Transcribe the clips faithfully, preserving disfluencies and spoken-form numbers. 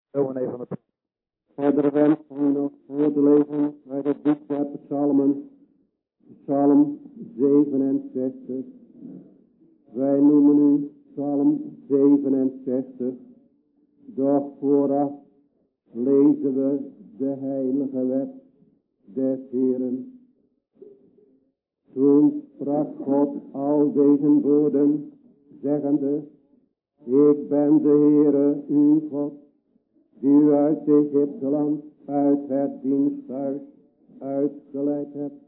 Dominee van de Verder wensen we nog voor te lezen uit het boek der Psalmen, Psalm zevenenzestig. Wij noemen nu Psalm zevenenzestig, doch vooraf lezen we de heilige wet des Heeren. Toen sprak God al deze woorden, zeggende: Ik ben de Heere, uw God, die u uit Egypteland, uit het diensthuis uitgeleid hebt.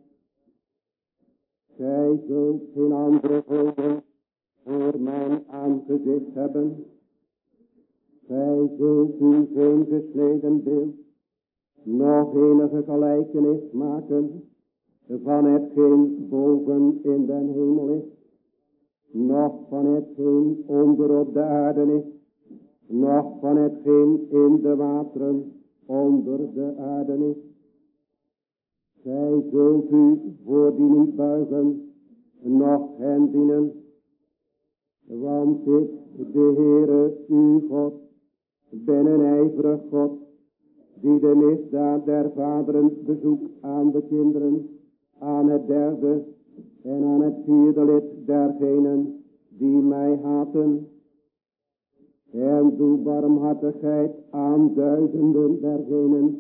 Gij zult geen andere goden voor mijn aangezicht hebben. Gij zult u geen gesneden beeld, nog enige gelijkenis maken van hetgeen boven in den hemel is, noch van hetgeen onder op de aarde is, noch van hetgeen in de wateren onder de aarde is. Gij zult u voor die niet buigen, noch hen dienen, want ik, de Heere, uw God, ben een ijverig God, die de misdaad der vaderen bezoekt aan de kinderen, aan het derde en aan het vierde lid dergenen die mij haten. En doe barmhartigheid aan duizenden dergenen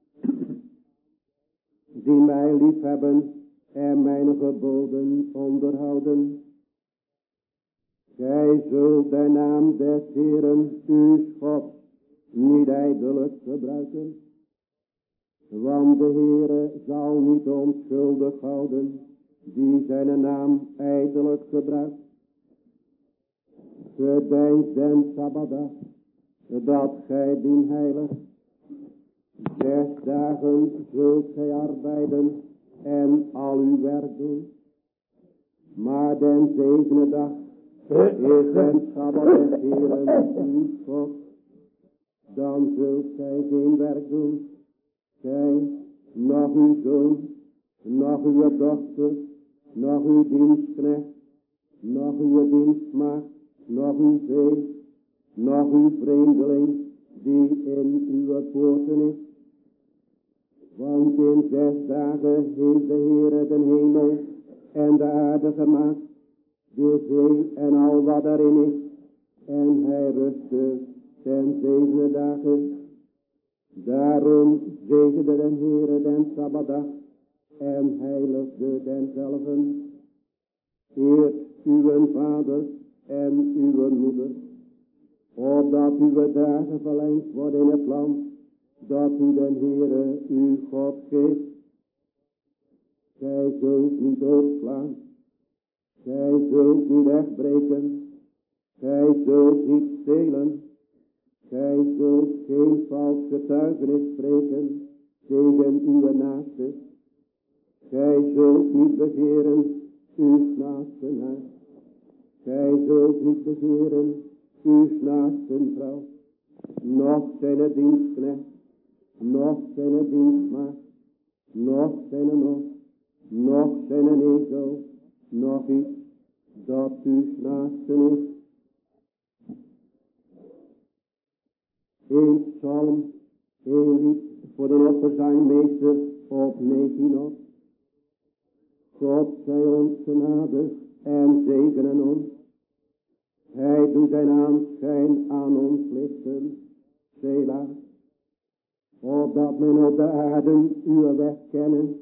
die mij lief hebben en mijn geboden onderhouden. Gij zult de naam des Heeren, uw God, niet ijdelijk gebruiken. Want de Heere zal niet onschuldig houden die zijn naam ijdelijk gebruikt. Gedenkt den Sabbatdag, dat gij dien heilig. Zes dagen zult gij arbeiden en al uw werk doen. Maar den zevende dag is een Sabbat des Heeren uw God. Dan zult gij geen werk doen. Gij, nog uw zoon, nog uw dochter, nog uw dienstknecht, nog uw dienstmaagd, nog uw vee, nog uw vreemdeling die in uw poorten is. Want in zes dagen heeft de Heere de hemel en de aarde gemaakt, de zee en al wat daarin is, en hij rustte ten zevende dagen. Daarom zegende de Heere den Sabbatdag en heiligde denzelven. Eert uw vader en uw moeder, opdat uw dagen verlengd worden in het land dat u den Heere uw God geeft. Gij zult niet doodslaan, gij zult niet wegbreken, gij zult niet stelen, gij zult geen vals getuigenis spreken tegen uw naaste. Gij zult niet begeren uw naaste huis. Gij zult niet begeren uw naaste vrouw, noch zijn dienstknecht, noch zijn dienstmaagd, noch zijn os, noch zijn ezel, noch iets dat uw naaste is. Een psalm, een lied voor de offerzangmeester op Neginot. God zij ons genadig en zegenen ons. Hij doet zijn aanschijn aan ons lichten, Sela, opdat men op de aarde uw weg kennen,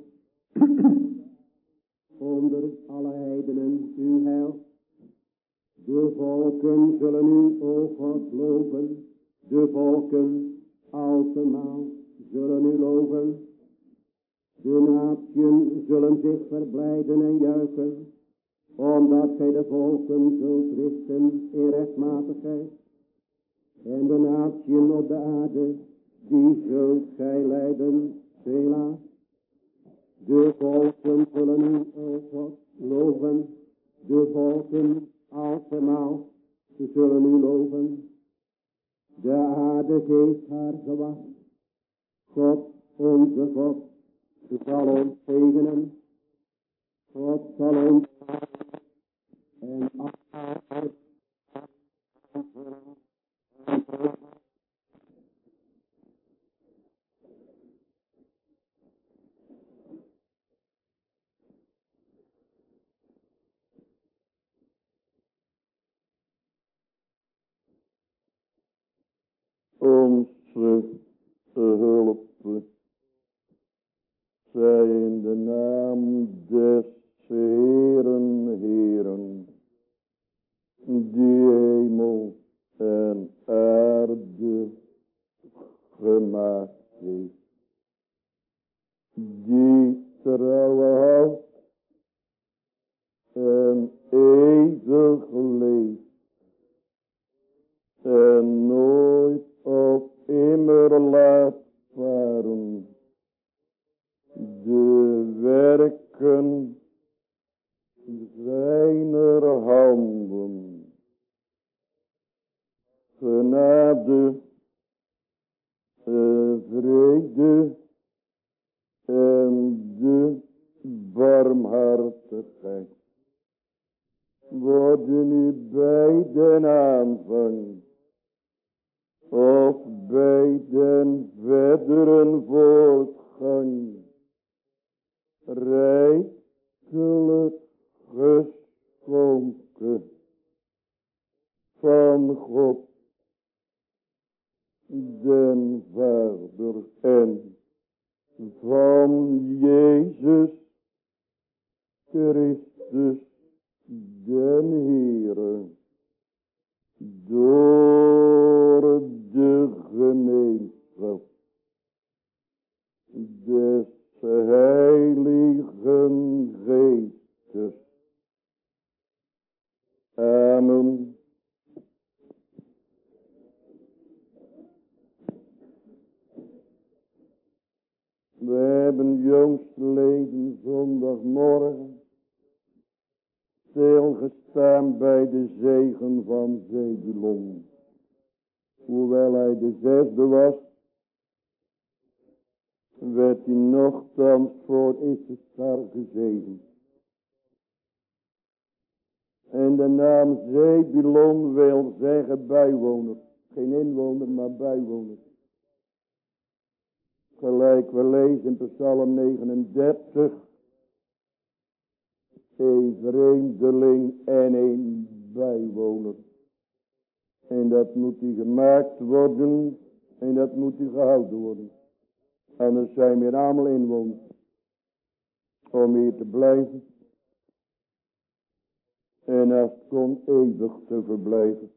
onder alle heidenen uw heil. De volken zullen u, o God, loven, de volken alsmaal zullen u loven. De natieën zullen zich verblijden en juichen, omdat gij de volken zult richten in rechtmatigheid. En de natieën op de aarde, die zult gij leiden, Sela. De volken zullen u, o God, loven. De volken alsmaal zullen u loven. De aarde geeft haar gewacht. God, onze God, zal ons zegenen. God zal ons en altijd onze hulp. Zij in de naam des Heeren, Heeren, die hemel en aarde gemaakt heeft, die trouw houdt en eeuwig leeft en nooit of immer laat varen de werken zijner handen. Genade, vrede en de barmhartigheid worden u bij den aanvang of bij den verderen voortgang rijkelijk geschonken van God den Vader en van Jezus Christus den Heere, door de gemeenschap des Heiligen Geestes. Amen. We hebben jongstleden zondagmorgen stilgestaan bij de zegen van Zebulon. Hoewel hij de zesde was, werd hij nochtans voor Issachar gezegend. En de naam Zebulon wil zeggen bijwoner. Geen inwoner, maar bijwoner. Gelijk we lezen in Psalm negenendertig. Een vreemdeling en een bijwoner. En dat moet hij gemaakt worden. En dat moet hij gehouden worden. Anders zijn we allemaal inwoners. Om hier te blijven. En als het kon eeuwig te verblijven.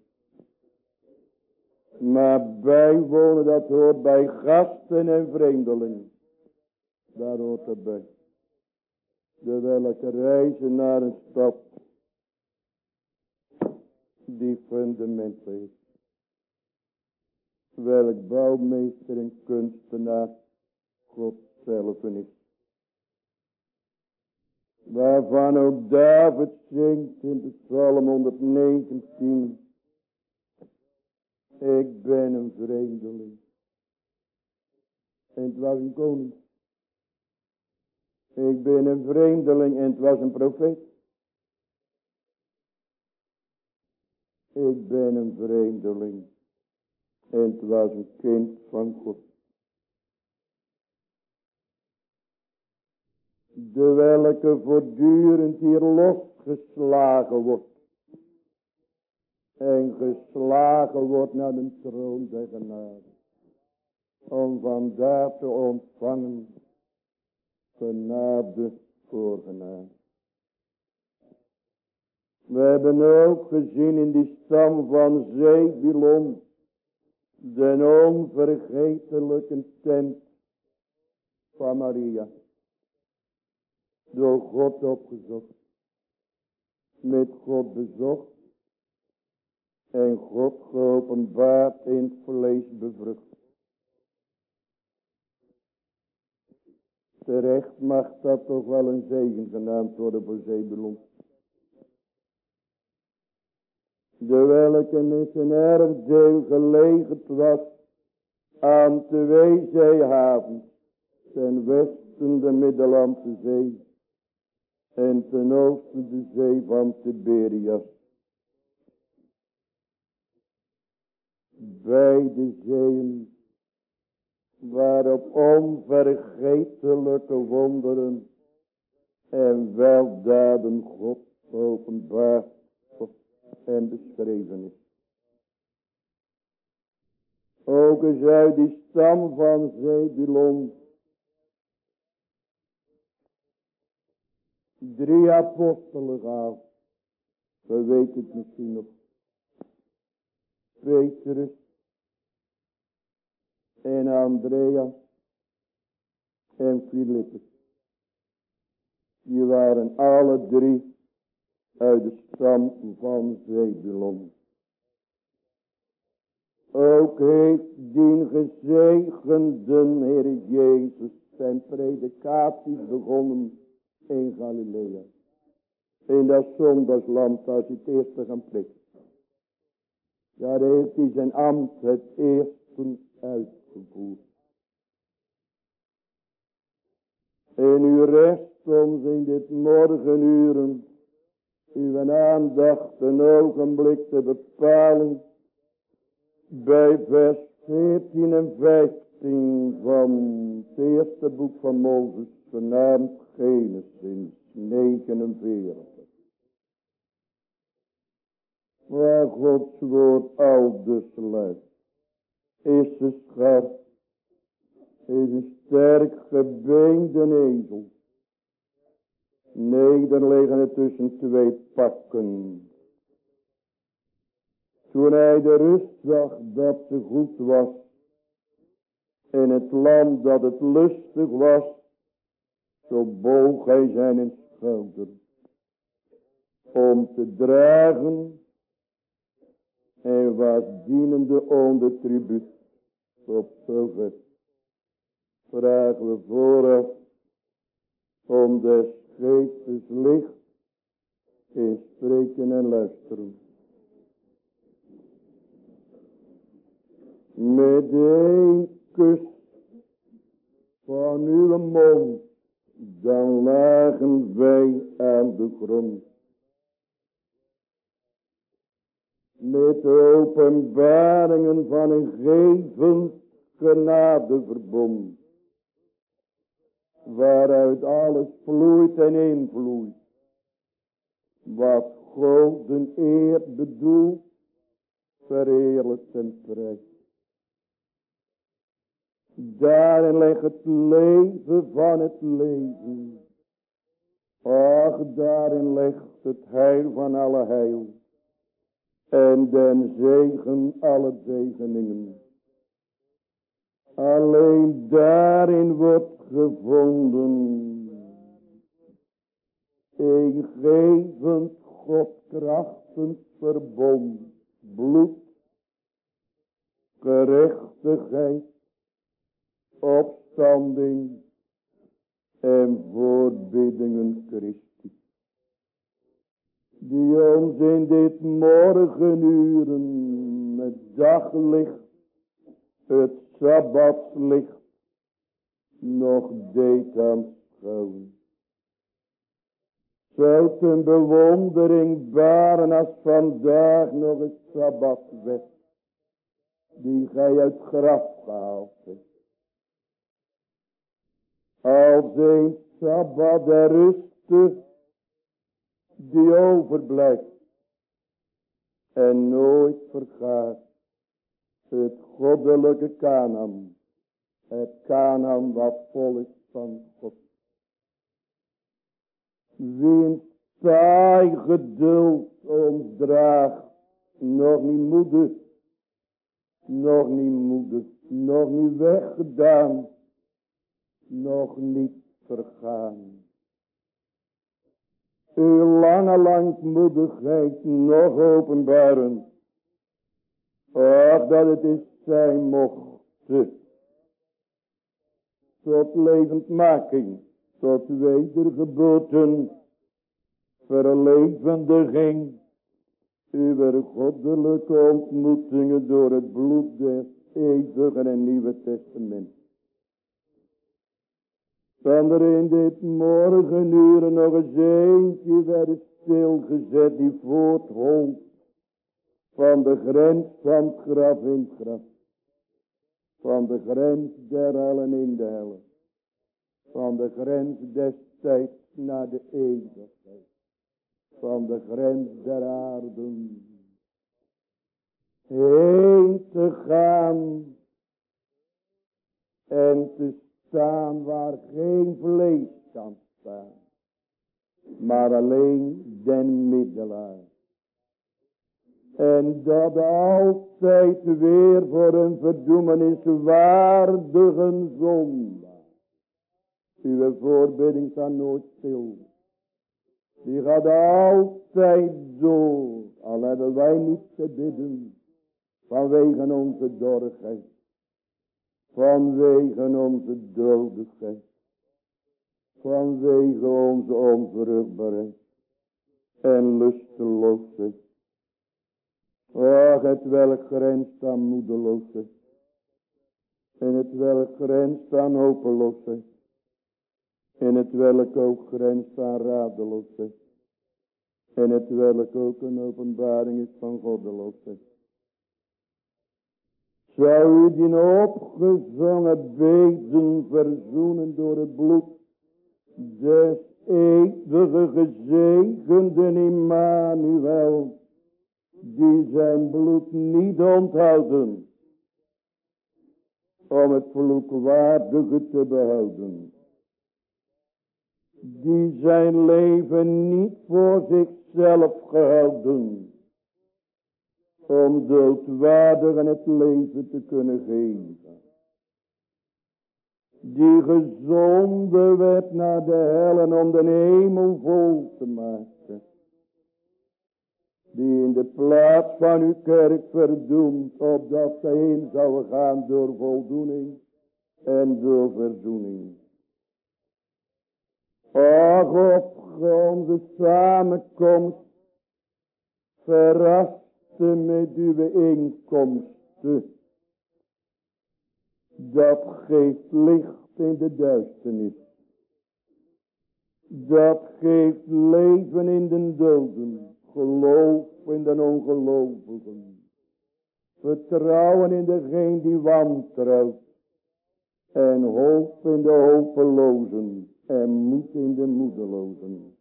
Maar bijwonen, dat hoort bij gasten en vreemdelingen. Daar hoort het bij. De welke reizen naar een stad die fundament heeft. Welk bouwmeester en kunstenaar God zelf is. Waarvan ook David zingt in de Psalm honderdnegentien. Ik ben een vreemdeling. En het was een koning. Ik ben een vreemdeling en het was een profeet. Ik ben een vreemdeling en het was een kind van God. De welke voortdurend hier losgeslagen wordt. En geslagen wordt naar de troon der genade. Om vandaar te ontvangen genade voor genade. We hebben ook gezien in die stam van Zebulon. De onvergetelijke tent van Maria. Door God opgezocht. Met God bezocht. En God geopenbaard in het vlees bevrucht. Terecht mag dat toch wel een zegen genaamd worden voor Zebulon. De welke met zijn erfdeel gelegerd was aan twee zeehavens. Ten westen de Middellandse Zee. En ten oosten de zee van Tiberias. Beide zeeën waarop onvergetelijke wonderen en weldaden God openbaar en beschreven is. Ook is uit die stam van Zebulon drie apostelen gehaald. We weten het misschien nog. Petrus en Andreas en Philippus. Die waren alle drie uit de stam van Zebulon. Ook heeft die gezegende Heer Jezus zijn predikaties begonnen in Galilea. In dat zondagsland als hij het eerste gaan prikken. Daar heeft hij zijn ambt het eerste uitgevoerd. En u rest ons in dit morgenuren uw aandacht een ogenblik te bepalen bij vers veertien en vijftien van het eerste boek van Mozes, genaamd Genesis negenenveertig. Waar Gods woord al dus luidt, is de scherp, is een sterk gebeende ezel, nederliggende tussen twee pakken. Toen hij de rust zag dat ze goed was, in het land dat het lustig was, zo boog hij zijn schouder, om te dragen, en was dienende onder tribuut. Op zover vragen we vooraf om des geestes licht in spreken en luisteren. Met één kus van uw mond, dan lagen wij aan de grond. Met de openbaringen van een gevend genadeverbond, waaruit alles vloeit en invloeit, wat God de eer bedoelt, verheerlijkt en prijst. Daarin ligt het leven van het leven. Ach, daarin ligt het heil van alle heil. En den zegen alle zegeningen. Alleen daarin wordt gevonden een gevend Godkrachtend verbond, bloed, gerechtigheid, opstanding en voorbiddingen Christi, die ons in dit morgenuren het daglicht, het sabbatslicht, nog deed aanschouwen. Zou ten bewondering baren als vandaag nog het sabbat werd, die gij uit graf gehaald hebt. Als een sabbat der ruste die overblijft en nooit vergaat, het goddelijke Kanaan, het Kanaan wat vol is van God. Wiens taai geduld ons draagt, nog niet moede, nog niet moede, nog niet weggedaan, nog niet vergaan. Uw lange langmoedigheid nog openbaren, ach, dat het is zijn mocht, tot levendmaking, tot wedergeboorten, verlevendiging, uw goddelijke ontmoetingen door het bloed des eeuwigen en nieuwe testament. Kan er in dit morgenuren nog eens eentje werden stilgezet die voortholt van de grens van het graf in het graf, van de grens der hellen in de hellen, van de grens des tijds naar de eeuwigheid, van de grens der aarden heen te gaan En te staan waar geen vlees kan staan. Maar alleen den middelaar. En dat altijd weer voor een verdoemenis waardige zondaar. Uw voorbidding staat nooit stil. Die gaat altijd door. Al hebben wij niet te bidden. Vanwege onze dorrigheid. Vanwege onze dodigheid. Vanwege onze onvruchtbaarheid. En lusteloosheid. Ach, het welk grenst aan moedeloosheid. En het welk grenst aan hopeloosheid. En het welk ook grenst aan radeloosheid. En het welk ook een openbaring is van goddeloosheid. Zou u die opgezongen beden verzoenen door het bloed des eeuwige gezegenden Immanuel, die zijn bloed niet onthouden om het vloekwaardige te behouden. Die zijn leven niet voor zichzelf gehouden, om doodwaardig en het leven te kunnen geven. Die gezonden werd naar de hel en om de hemel vol te maken. Die in de plaats van uw kerk verdoemd, opdat ze heen zouden gaan door voldoening en door verzoening. Och, op onze samenkomst verraste met uw inkomsten. Dat geeft licht in de duisternis. Dat geeft leven in de doden. Geloof in de ongelovigen. Vertrouwen in degene die wantrouwt. En hoop in de hopelozen. En moed in de moedelozen.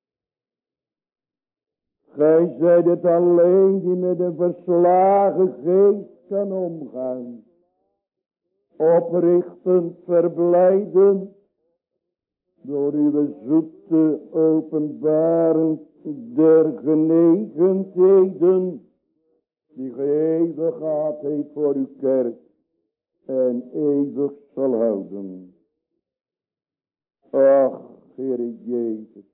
Gij zijt het alleen die met een verslagen geest kan omgaan. Oprichtend verblijden. Door uw zoete openbaren der genegenheden. Die ge eeuwig gehad heeft voor uw kerk. En eeuwig zal houden. Ach, Heere Jezus.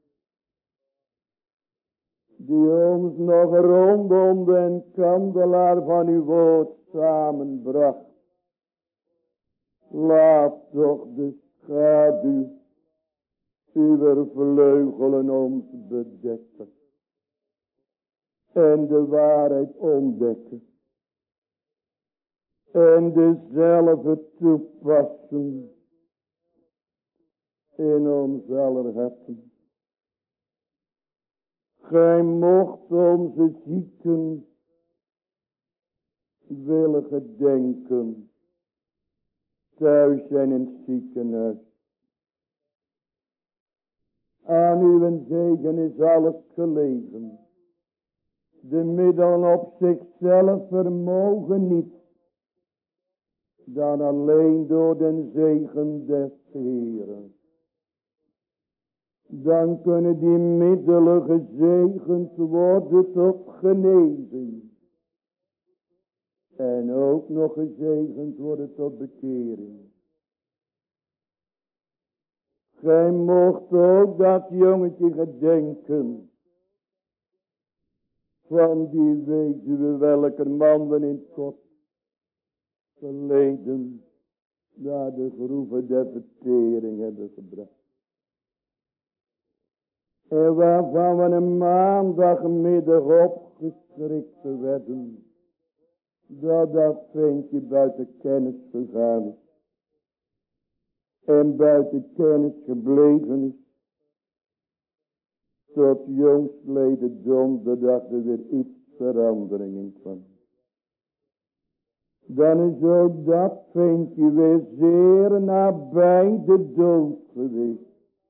Die ons nog rondom den kandelaar van uw woord samenbracht. Laat toch de schaduw uw vleugelen ons bedekken. En de waarheid ontdekken. En dezelfde toepassen. In ons aller harten. Gij mocht onze zieken willen gedenken. Thuis zijn in het ziekenhuis. Aan uw zegen is alles gelegen. De middelen op zichzelf vermogen niet. Dan alleen door den zegen des Heeren. Dan kunnen die middelen gezegend worden tot genezing. En ook nog gezegend worden tot bekering. Gij mocht ook dat jongetje gedenken. Van die weduwe welker mannen in het kot verleden naar de groeven der vertering hebben gebracht. En waarvan we een maandagmiddag opgeschrikt werden. Dat dat ventje buiten kennis gegaan is. En buiten kennis gebleven is. Tot jongstleden donderdag er weer iets verandering in kwam. Dan is ook dat ventje weer zeer nabij de dood geweest.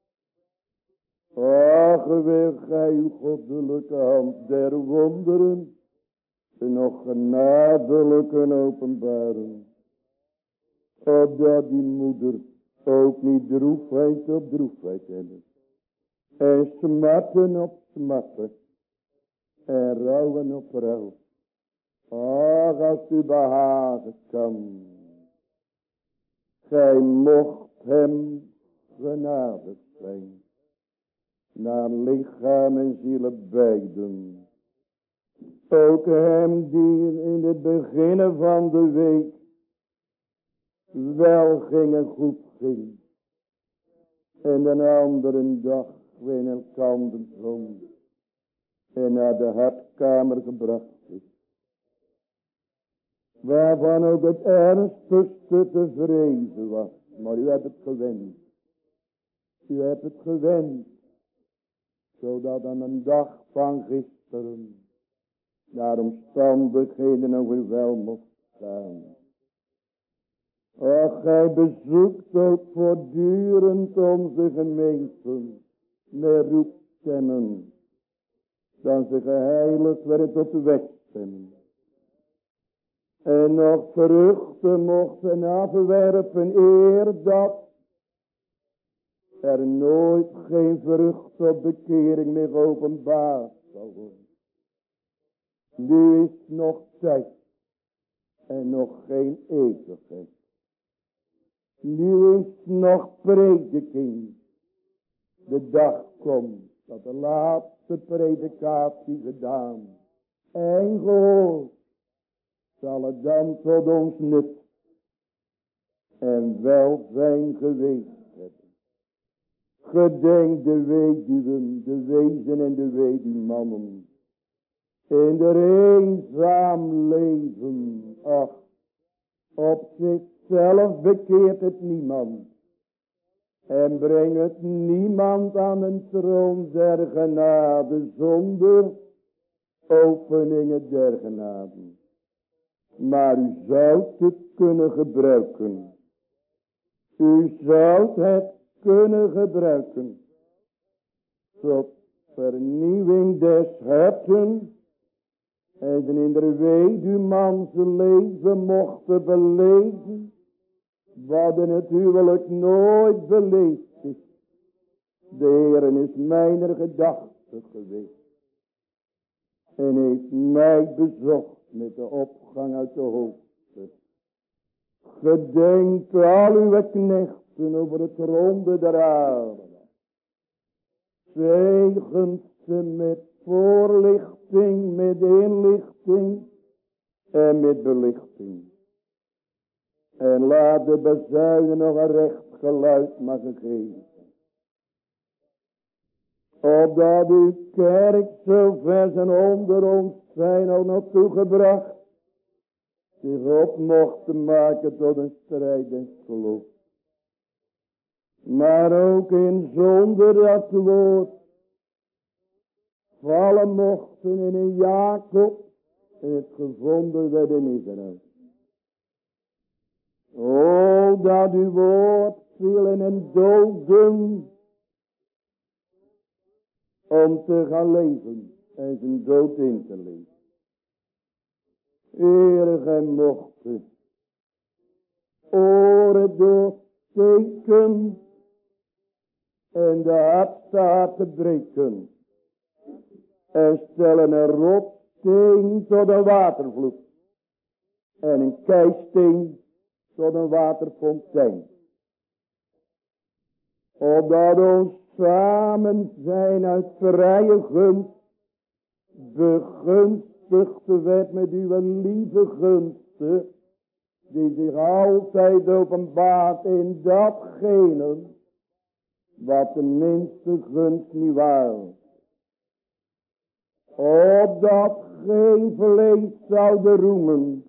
Ach, wil gij uw goddelijke hand der wonderen en nog genadelijk en openbaren. opdat die moeder ook niet droefheid op droefheid hebben. En smarten op smarten. En rouwen op rouw. Ach, als u behagen kan. Gij mocht hem genadig zijn. Naar lichaam en ziel beiden. Ook hem die in het begin van de week wel ging en goed ging. En de andere dag weer elkander zong. En naar de hartkamer gebracht is. Waarvan ook het ernstigste te vrezen was. Maar u hebt het gewend. U hebt het gewend. Zodat aan een dag van gisteren. Naar omstandigheden nog weer wel mocht staan. Och, gij bezoekt ook voortdurend onze gemeenten. Met roepstemmen. Dan ze geheiligd werden tot de wetstemmen. En nog vruchten mochten afwerpen eer dat er nooit geen vrucht op bekering meer openbaar zal worden. Nu is nog tijd en nog geen eeuwigheid. Nu is nog prediking. De dag komt dat de laatste predikatie gedaan en gehoord zal het dan tot ons nut en welzijn geweest hebben. Gedenk de weduwen, de wezen en de weduwmannen. In de eenzaam leven, ach, op zichzelf bekeert het niemand. En brengt het niemand aan een troon der genade zonder openingen der genade. Maar u zoudt het kunnen gebruiken. U zoudt het kunnen gebruiken. Tot vernieuwing des harten. En in de weduwman zijn leven mochten beleven. Wat in het huwelijk nooit beleefd is. De Heer is mijner gedachte geweest. En heeft mij bezocht met de opgang uit de hoogte. Gedenk al uw knechten over het ronde der aarde. Zegent ze met voorlichting, met inlichting en met belichting. En laat de bezuinen nog een recht geluid mogen geven. Opdat uw kerk zo vers en onder ons zijn ook nog toegebracht. Zich op mocht maken tot een strijd en geloof. Maar ook in zonder dat woord. Vallen mochten in een Jacob. En het gevonden werd in Israël. O, dat uw woord viel in een doden. Om te gaan leven. En zijn dood in te leven. Eer gij mochten. Oren doorsteken. En de hartstaten breken. En stellen een rotsteen tot een watervloed. En een keisteen tot een waterfontein. Opdat ons samen zijn uit vrije gunst. Begunstigd werd met uw lieve gunsten. Die zich altijd openbaart in datgene. Wat de minste gunst niet waard. Opdat geen vlees zouden roemen.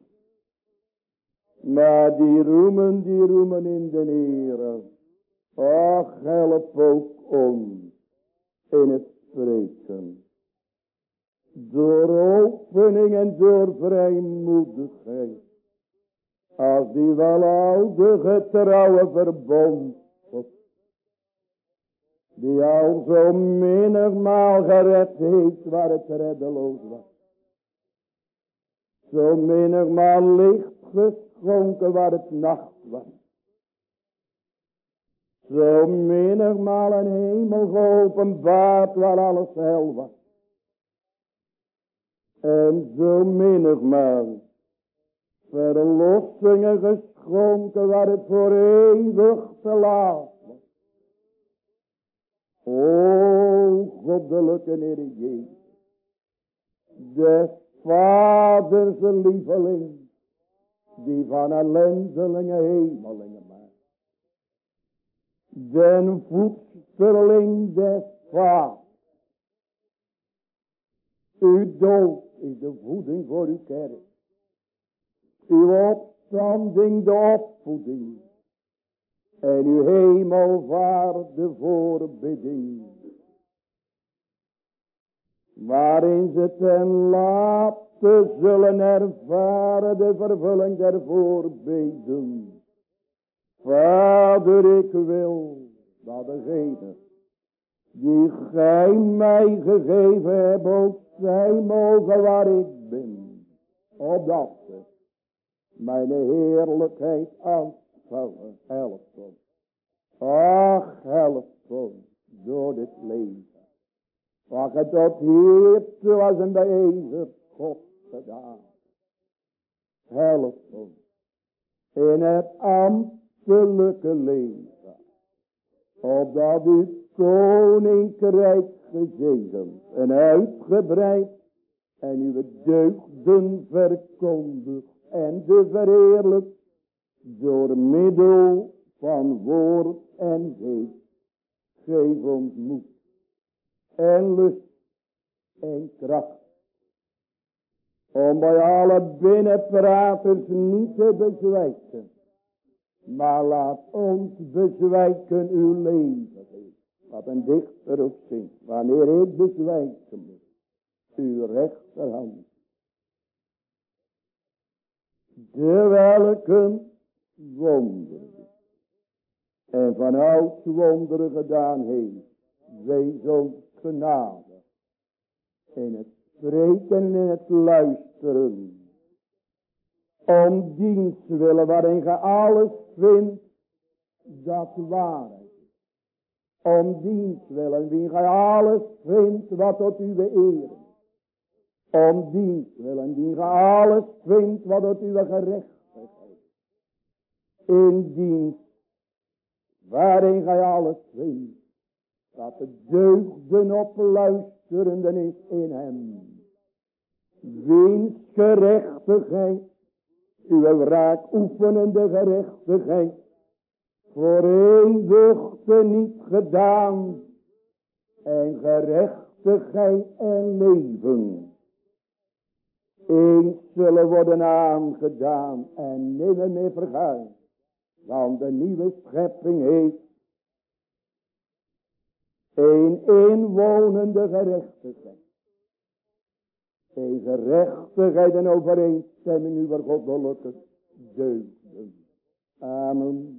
Maar die roemen, die roemen in de Heere. Ach, help ook ons in het spreken. Door opening en door vrijmoedigheid. Als die wel oude getrouwe verbond. Die al zo menigmaal gered heeft waar het reddeloos was. Zo menigmaal licht geschonken waar het nacht was. Zo menigmaal een hemel geopenbaard waar alles hel was. En zo menigmaal verlossingen geschonken waar het voor eeuwig te laat was. O goddelijke Heer Jezus, de Vaders lieveling, die van ellendelingen hemelingen maakt. Den voedsterling des Vaders. Uw dood is de voeding voor uw kerk. Uw opstanding de opvoeding. En uw hemelvaart de voorbidding. Waarin ze ten laatste zullen ervaren de vervulling der voorbeden. Vader, ik wil dat degene die gij mij gegeven hebt ook zijn mogen waar ik ben. Opdat ze mijn heerlijkheid aanschouwen. Help ons. Ach, help ons door dit leven. Wat het tot hiertoe was een beëzer God gedaan. Help ons in het ambtelijke leven. Opdat uw koninkrijk gezegend en uitgebreid en uw deugden verkondigt en de verheerlijkt door middel van woord en geest. Geef ons moed en lust en kracht. Om bij alle binnenpraters niet te bezwijken. Maar laat ons bezwijken uw leven. Wat een dichter ook zingt. Wanneer ik bezwijken moet. Uw rechterhand. De welke wonderen. En van ouds wonderen gedaan heeft. Wees ons genade. In het spreken en in het luisteren. Om dienst willen waarin ge alles vindt dat waarheid is. Om dienst willen wie ge alles vindt wat tot uw eer is. Om dienst willen wie ge alles vindt wat tot uw gerechtigheid is. In dienst waarin gij alles vindt dat de deugden op luisterenden is in hem. Wiens gerechtigheid, uw wraak oefenende gerechtigheid, voor eeuwig niet gedaan, en gerechtigheid en leven, eens zullen worden aangedaan en nimmer meer vergaan, want de nieuwe schepping heeft een inwonende gerechtigheid. Een gerechtigheid en overeenstemming uw goddelijke deugden. Amen.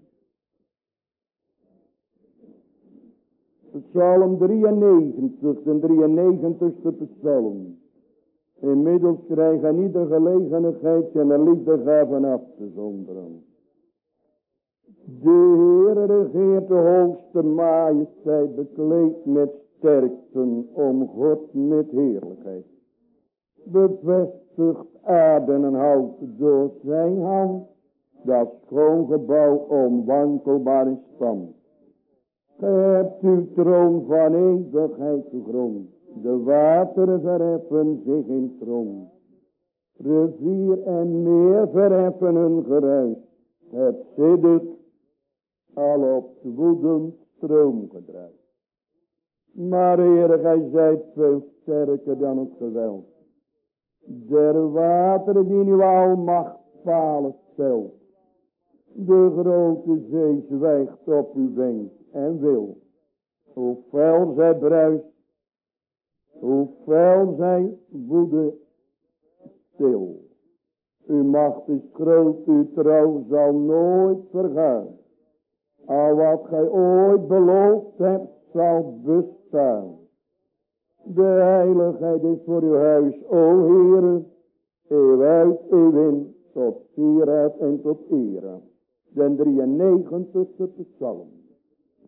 Psalm drieënnegentig, de drieënnegentigste psalm. Inmiddels krijgen ieder gelegenheid zijn liefdegaven af te zonderen. De Heer regeert de hoogste majesteit, bekleed met sterkten, om God met heerlijkheid. Bevestigt aarde en houdt door zijn hand dat schoon gebouw onwankelbaar in stand. Ge hebt uw troon van eeuwigheid gegrond, de wateren verheffen zich in troon. Rivier en meer verheffen hun geruis, het siddert al op woedend stroomgedruis. Maar Heer, gij zijt veel sterker dan het geweld. Der wateren die uw almacht palen stelt. De grote zee zwijgt op uw wenk en wil. Hoe fel zij bruist, hoe fel zij woede stil. Uw macht is groot, uw trouw zal nooit vergaan. Al wat gij ooit beloofd hebt, zal bestaan. De heiligheid is voor uw huis, o Heere, eeuw uit, eeuw in, tot sierheid en tot ere. Den drieënnegentigste psalm.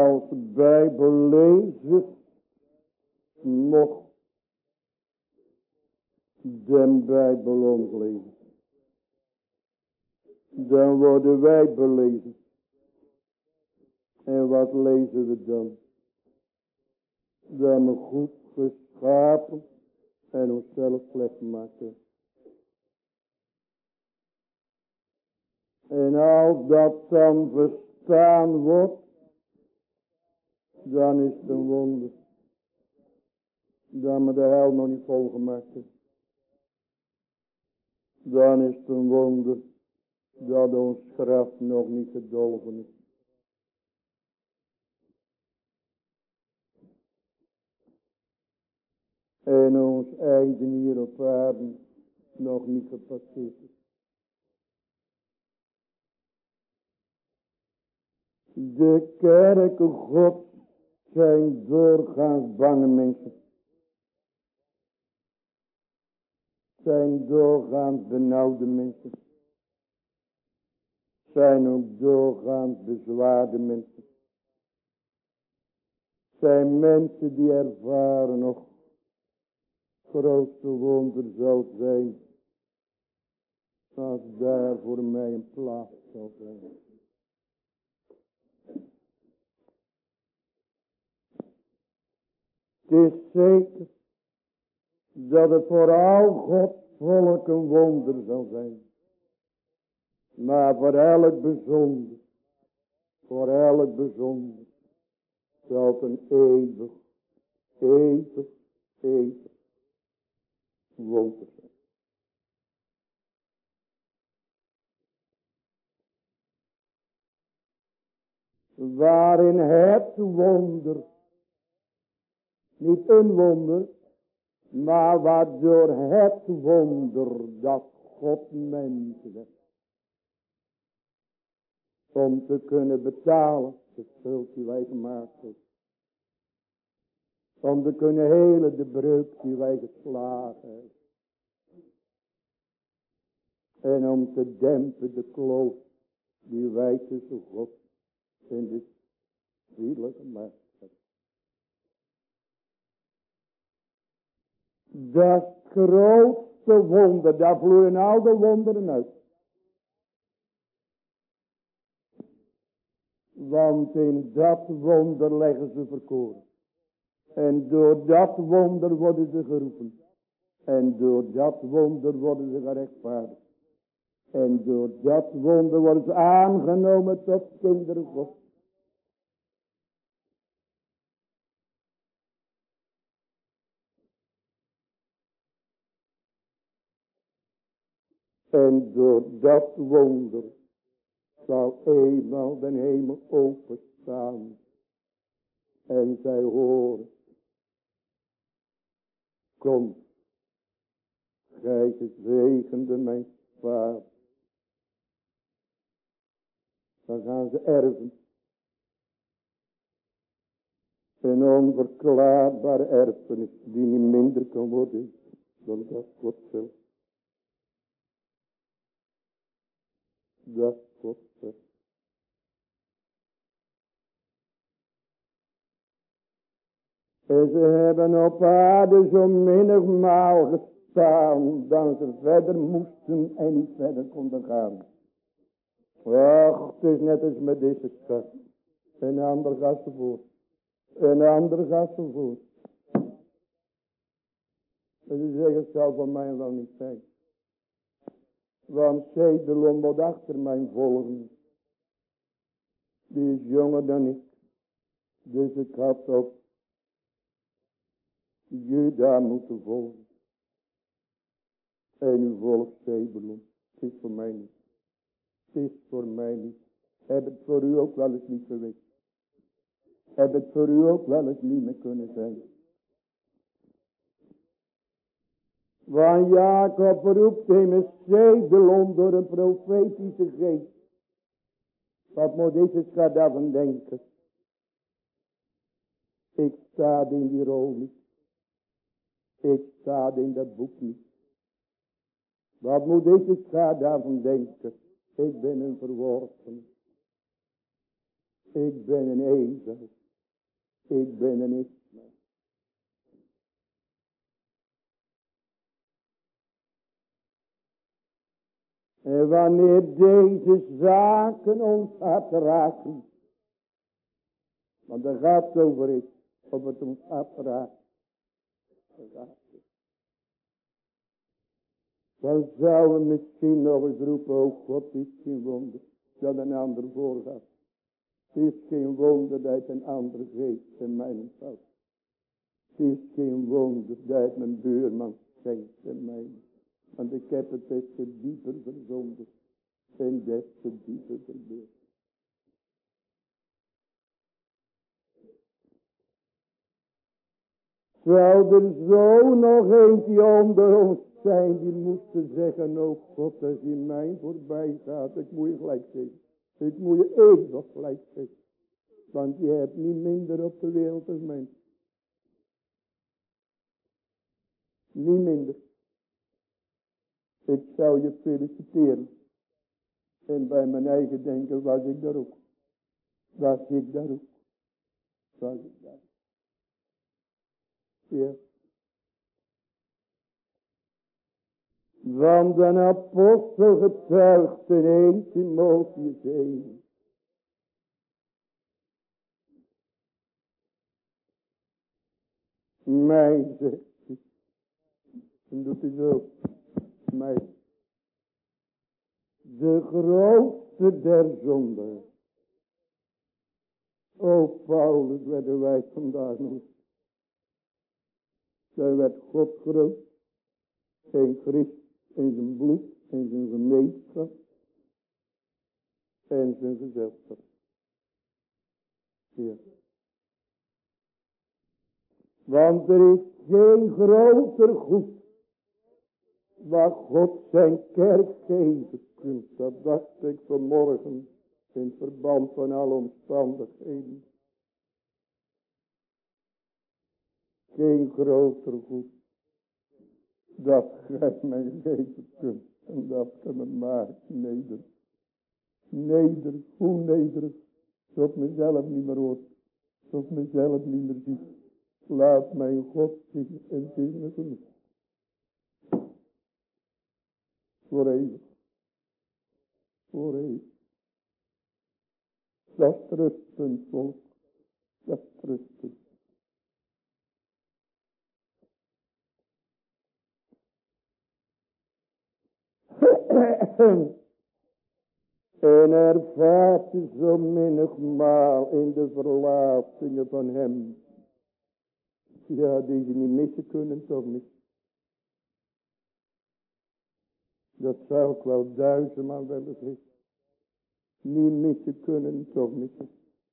als bijbellezer nog de Bijbel ons lezen. Dan worden wij belezen. En wat lezen we dan? Dat we goed geschapen en onszelf slecht maken. En als dat dan verstaan wordt, dan is het een wonder dat we de hel nog niet volgemaakt hebben. Dan is het een wonder dat ons graf nog niet gedolven is. En ons einde hier op aarde nog niet gepasseerd is. De kerken God zijn doorgaans bange mensen. Zijn doorgaans benauwde mensen. Zijn ook doorgaans bezwaarde mensen. Zijn mensen die ervaren nog grootste wonder zal zijn. Als daar voor mij een plaats zal zijn. Het is zeker dat het voor al Gods volk een wonder zal zijn. Maar voor elk bijzonder, voor elk bijzonder, zal het een eeuwig, eeuwig, eeuwig wonder zijn. Waarin het wonder, niet een wonder, maar waardoor het wonder dat God mens werd. Om te kunnen betalen de schuld die wij gemaakt hebben. Om te kunnen helen de breuk die wij geslagen hebben. En om te dempen de kloof die wij tussen God en de zielen gemaakt hebben. Dat grootste wonder, daar vloeien al de wonderen uit. Want in dat wonder leggen ze verkoren. En door dat wonder worden ze geroepen. En door dat wonder worden ze gerechtvaardigd. En door dat wonder worden ze aangenomen tot kinderen God. En door dat wonder zal eenmaal de hemel openstaan. En zij horen. Kom, gij gezegende mijn vader. Dan gaan ze erven. Een onverklaarbare erfenis die niet minder kan worden dan dat God zelf. Dat God zelf. En ze hebben op aarde zo menigmaal gestaan dan ze verder moesten en niet verder konden gaan. Ach, het is net als met deze stad. Een ander gaat ze voort. Een ander gaat ze voort. En ze zeggen, het zal van mij wel niet zijn. Want Zebulon moet achter mij volgen. Die is jonger dan ik. Dus ik had op Juda moeten volgen. En u volgt Zebulon. Het is voor mij niet. Het is voor mij niet. Heb het voor u ook wel eens niet geweest. Heb het voor u ook wel eens niet meer kunnen zijn. Want Jacob roept hem een Zebulon door een profetische geest. Wat moet deze schat daarvan denken? Ik sta in die rol niet. Ik sta in dat boek niet. Wat moet deze schat daarvan denken? Ik ben een verworpen. Ik ben een ezel. Ik ben een Ismaël. En wanneer deze zaken ons hart raken. Want daar gaat het over is. Of het ons hart raakt. Dan zouden we misschien nog eens roepen. Oh God, het is geen wonder dat een ander voorgaat. Het is geen wonder dat een ander geeft in mijn fout. Het is geen wonder dat mijn buurman schenkt in mijn. Want ik heb het des te dieper verzonden. En des te dieper verbeurd. Zou er zo nog eentje onder ons zijn die moesten zeggen. Oh God, als je mij voorbij gaat. Ik moet je gelijk zeggen. Ik moet je eeuwig gelijk zeggen. Want je hebt niet minder op de wereld als mens. Niet minder. Ik zou je feliciteren. En bij mijn eigen denken was ik daar ook. Was ik daar ook. Was ik daar ook. Ja. Want een apostel getuigt in één Timotheüs één. Mij zegt hij. En doet hij zo. Mij. De grootste der zonden. O Paulus, werden wij vandaag nog. Zij werd God groot. In Christus, in zijn bloed, in zijn gemeenschap. En zijn gezelschap. Ja. Want er is geen groter goed. Waar God zijn kerk geven kunt. Dat dacht ik vanmorgen. In verband van alle omstandigheden. Geen groter goed. Dat gij mij geven kunt. En dat ge me maakt nederig. Nederig. Hoe nederig. Tot mezelf niet meer hoort. Tot mezelf niet meer ziet. Laat mijn God zien. En het is me genoeg. Voor eeuwig. Voor eeuwig. Dat is rustpunt, volk. Dat is rustpunt. En ervaart je zo menigmaal in de verlatingen van hem. Ja, die ze niet missen kunnen, toch niet. Dat zou ik wel duizendmaal willen zeggen. Niet missen kunnen, toch missen.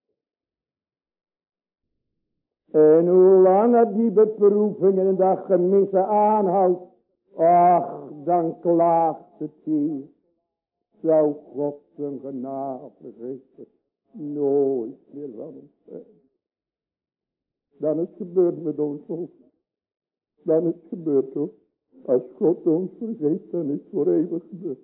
En hoe langer die beproevingen en dat gemisse aanhoudt. Ach, dan klaagt het hier. Zou God zijn genade vergeten. Nooit meer van ons zijn. Dan is het gebeurd met ons ook. Dan is het gebeurd hoor. Als God ons vergeet, dan is het voor eeuwig gebeurd.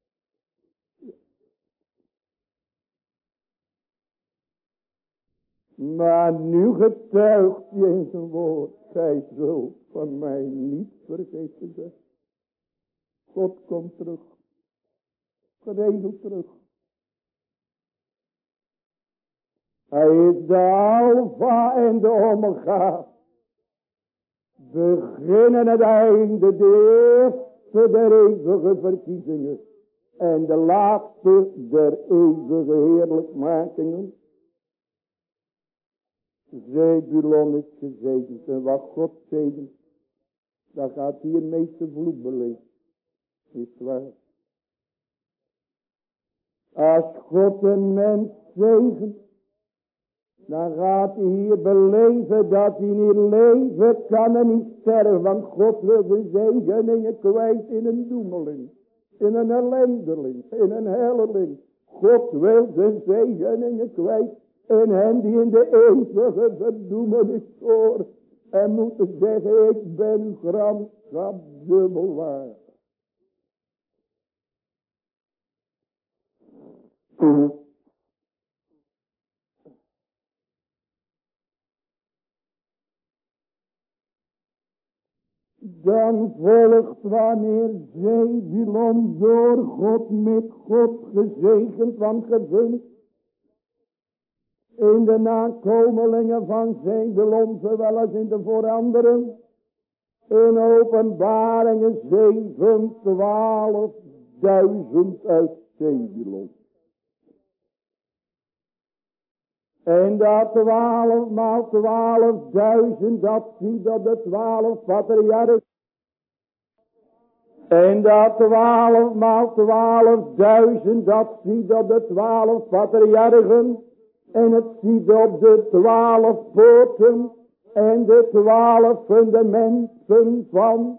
Maar nu getuigt hij in zijn woord. Gij zult van mij niet vergeten zijn. God komt terug. Geregeld terug. Hij is de Alpha en de Omega. Begin en het einde, de eerste der eeuwige verkiezingen. En de laatste der eeuwige heerlijkmakingen. Zebulon is gezegend. En wat God zegent, dan gaat hier meeste vloek beleven. Is waar. Als God een mens zegent, dan gaat hij hier beleven dat hij niet leven kan en niet sterven. Want God wil zijn zegeningen kwijt in een doemeling. In een ellendeling. In een helleling. God wil zijn zegeningen kwijt. En hen die in de eeuwige verdoemenis voor. En moeten zeggen, ik ben gramschap dubbel waar. Dan volgt wanneer Zebulon door God met God gezegend van gezin. In de nakomelingen van Zebulon, zowel als in de vooranderen. In Openbaringen zeven, twaalfduizend uit Zebulon. En dat twaalf maal twaalfduizend, dat ziet op de twaalf patriarchen. En dat twaalf maal twaalfduizend, dat ziet op de twaalf patriarchen. En het ziet op de twaalf poorten en de twaalf fundamenten van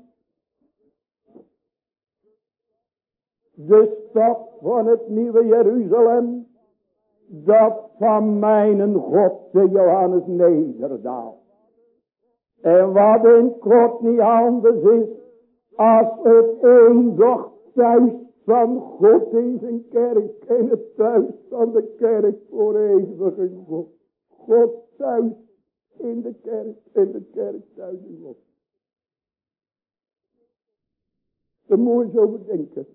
de stad van het nieuwe Jeruzalem. Dat van mijn God de Johannes nederdaalt. En wat in kort niet anders is, als het eeuwig thuis van God in zijn kerk en het thuis van de kerk voor eeuwig in God. God thuis in de kerk en de kerk thuis in God. Daar moet je zo bedenken.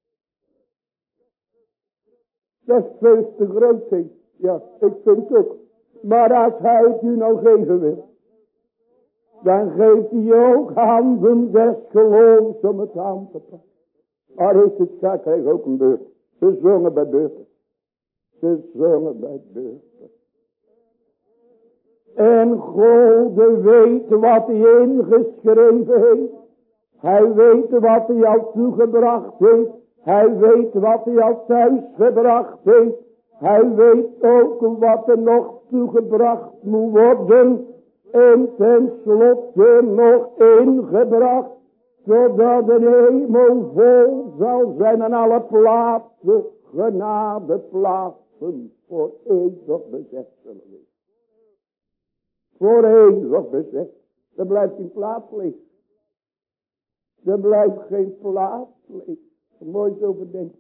Dat is veel te groot ding. Ja, ik vind het ook. Maar als hij het u nou geven wil, dan geeft hij ook handen des geloofs om het aan te pakken. Maar is het ga krijg ook een beurt. Ze zongen bij beurten. Ze zongen bij beurten. En God weet wat hij ingeschreven heeft. Hij weet wat hij al toegebracht heeft. Hij weet wat hij al thuis gebracht heeft. Hij weet ook wat er nog toegebracht moet worden. En tenslotte nog ingebracht. Zodat de hemel vol zal zijn en alle plaatsen, genade plaatsen, voor eeuwig bezet zullen worden. Voor eeuwig bezet. Er blijft geen plaats leeg. Er blijft geen plaats leeg. Mooi zo bedenken.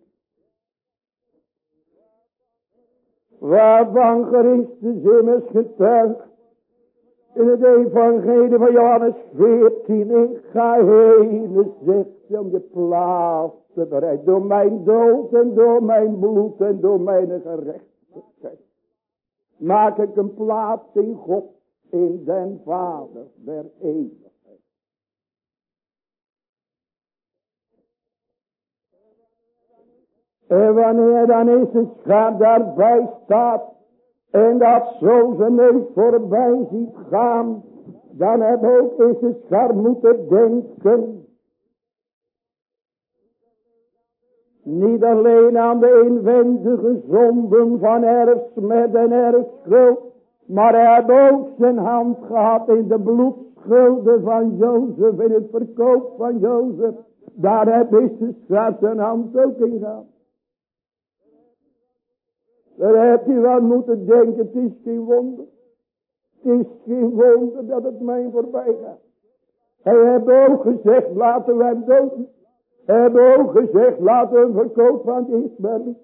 Waarvan Christus immers getuigt in het evangelie van Johannes veertien. Ik ga heen, zegt hij, om je plaats te bereiden. Door mijn dood en door mijn bloed en door mijn gerechtigheid. Maak ik een plaats in God, in den Vader der eeuwigheid. En wanneer dan is het schaap daarbij staat. En dat zo zijn neus voorbij ziet gaan. Dan heb ook is het schaap moeten denken. Niet alleen aan de inwendige zonden van erfsmet en erfschuld. Maar hij heeft ook zijn hand gehad in de bloedschulden van Jozef. In het verkoop van Jozef. Daar heb is het schaap zijn hand ook in gehad. Daar heb je wel moeten denken, het is geen wonder. Het is geen wonder dat het mij voorbij gaat. Hij heeft ook gezegd, laten we hem doden. Hij heeft ook gezegd, laten we hem verkopen aan de Ismaëlieten.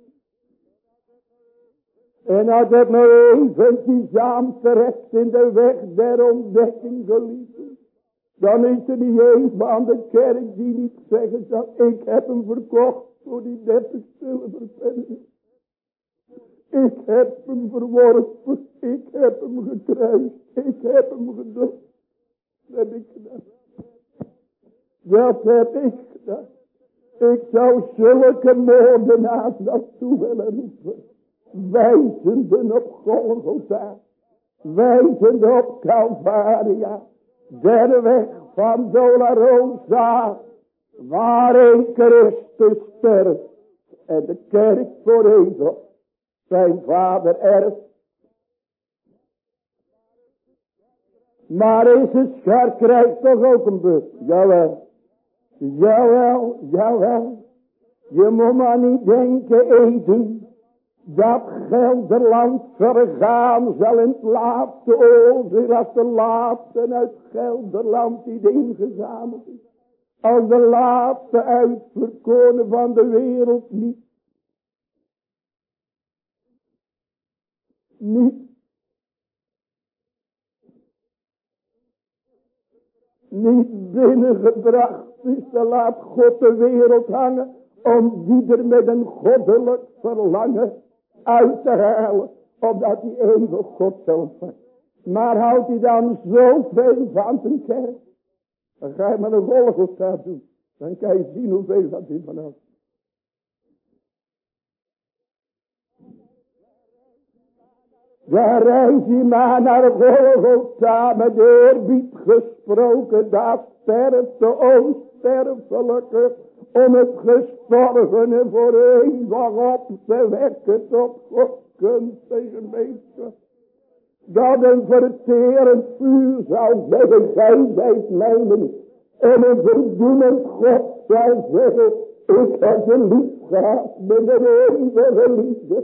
En als het me eventjes aan terecht in de weg der ontdekking gelieten. Dan is er niet eens aan de kerk die niet zeggen zal, ik heb hem verkocht voor die dertig zilverpennen. Ik heb hem verworpen. Ik heb hem gekruist. Ik heb hem gedood. Dat heb ik gedaan. Dat heb ik gedaan. Ik zou zulke moordenaars naartoe willen roepen. Wijzenden op Golgotha. Wijzenden op Calvaria. Der weg van Dolorosa. Waarin Christus sterft. En de kerk voor eeuwig zijn vader erft. Maar is het schaar krijgt toch ook een beurt. Jawel. Jawel, jawel. Je moet maar niet denken eten. Dat Gelderland vergaan zal in het laatste oordeel. Als de laatste uit Gelderland die ingezameld is. Als de laatste uitverkoren van de wereld niet. Niet. niet binnengebracht is, dan laat God de wereld hangen, om die er met een goddelijk verlangen uit te halen, opdat hij eeuwig God zou ontvangen. Maar houdt hij dan zoveel van zijn kerk? Dan ga je maar een Golgotha doen. Dan kan je zien hoeveel dat hij van houdt. Daar reis je maar naar Golgotha met eerbied gesproken. Daar sterft de onsterfelijke om het gestorvene voor eeuwig op te wekken tot Gods gunstige gemeenschap. Dat een verterend vuur zou zeggen, gij zijt mijnen. En een verdoemend God zou zeggen, ik heb je lief gehad met een eeuwige liefde.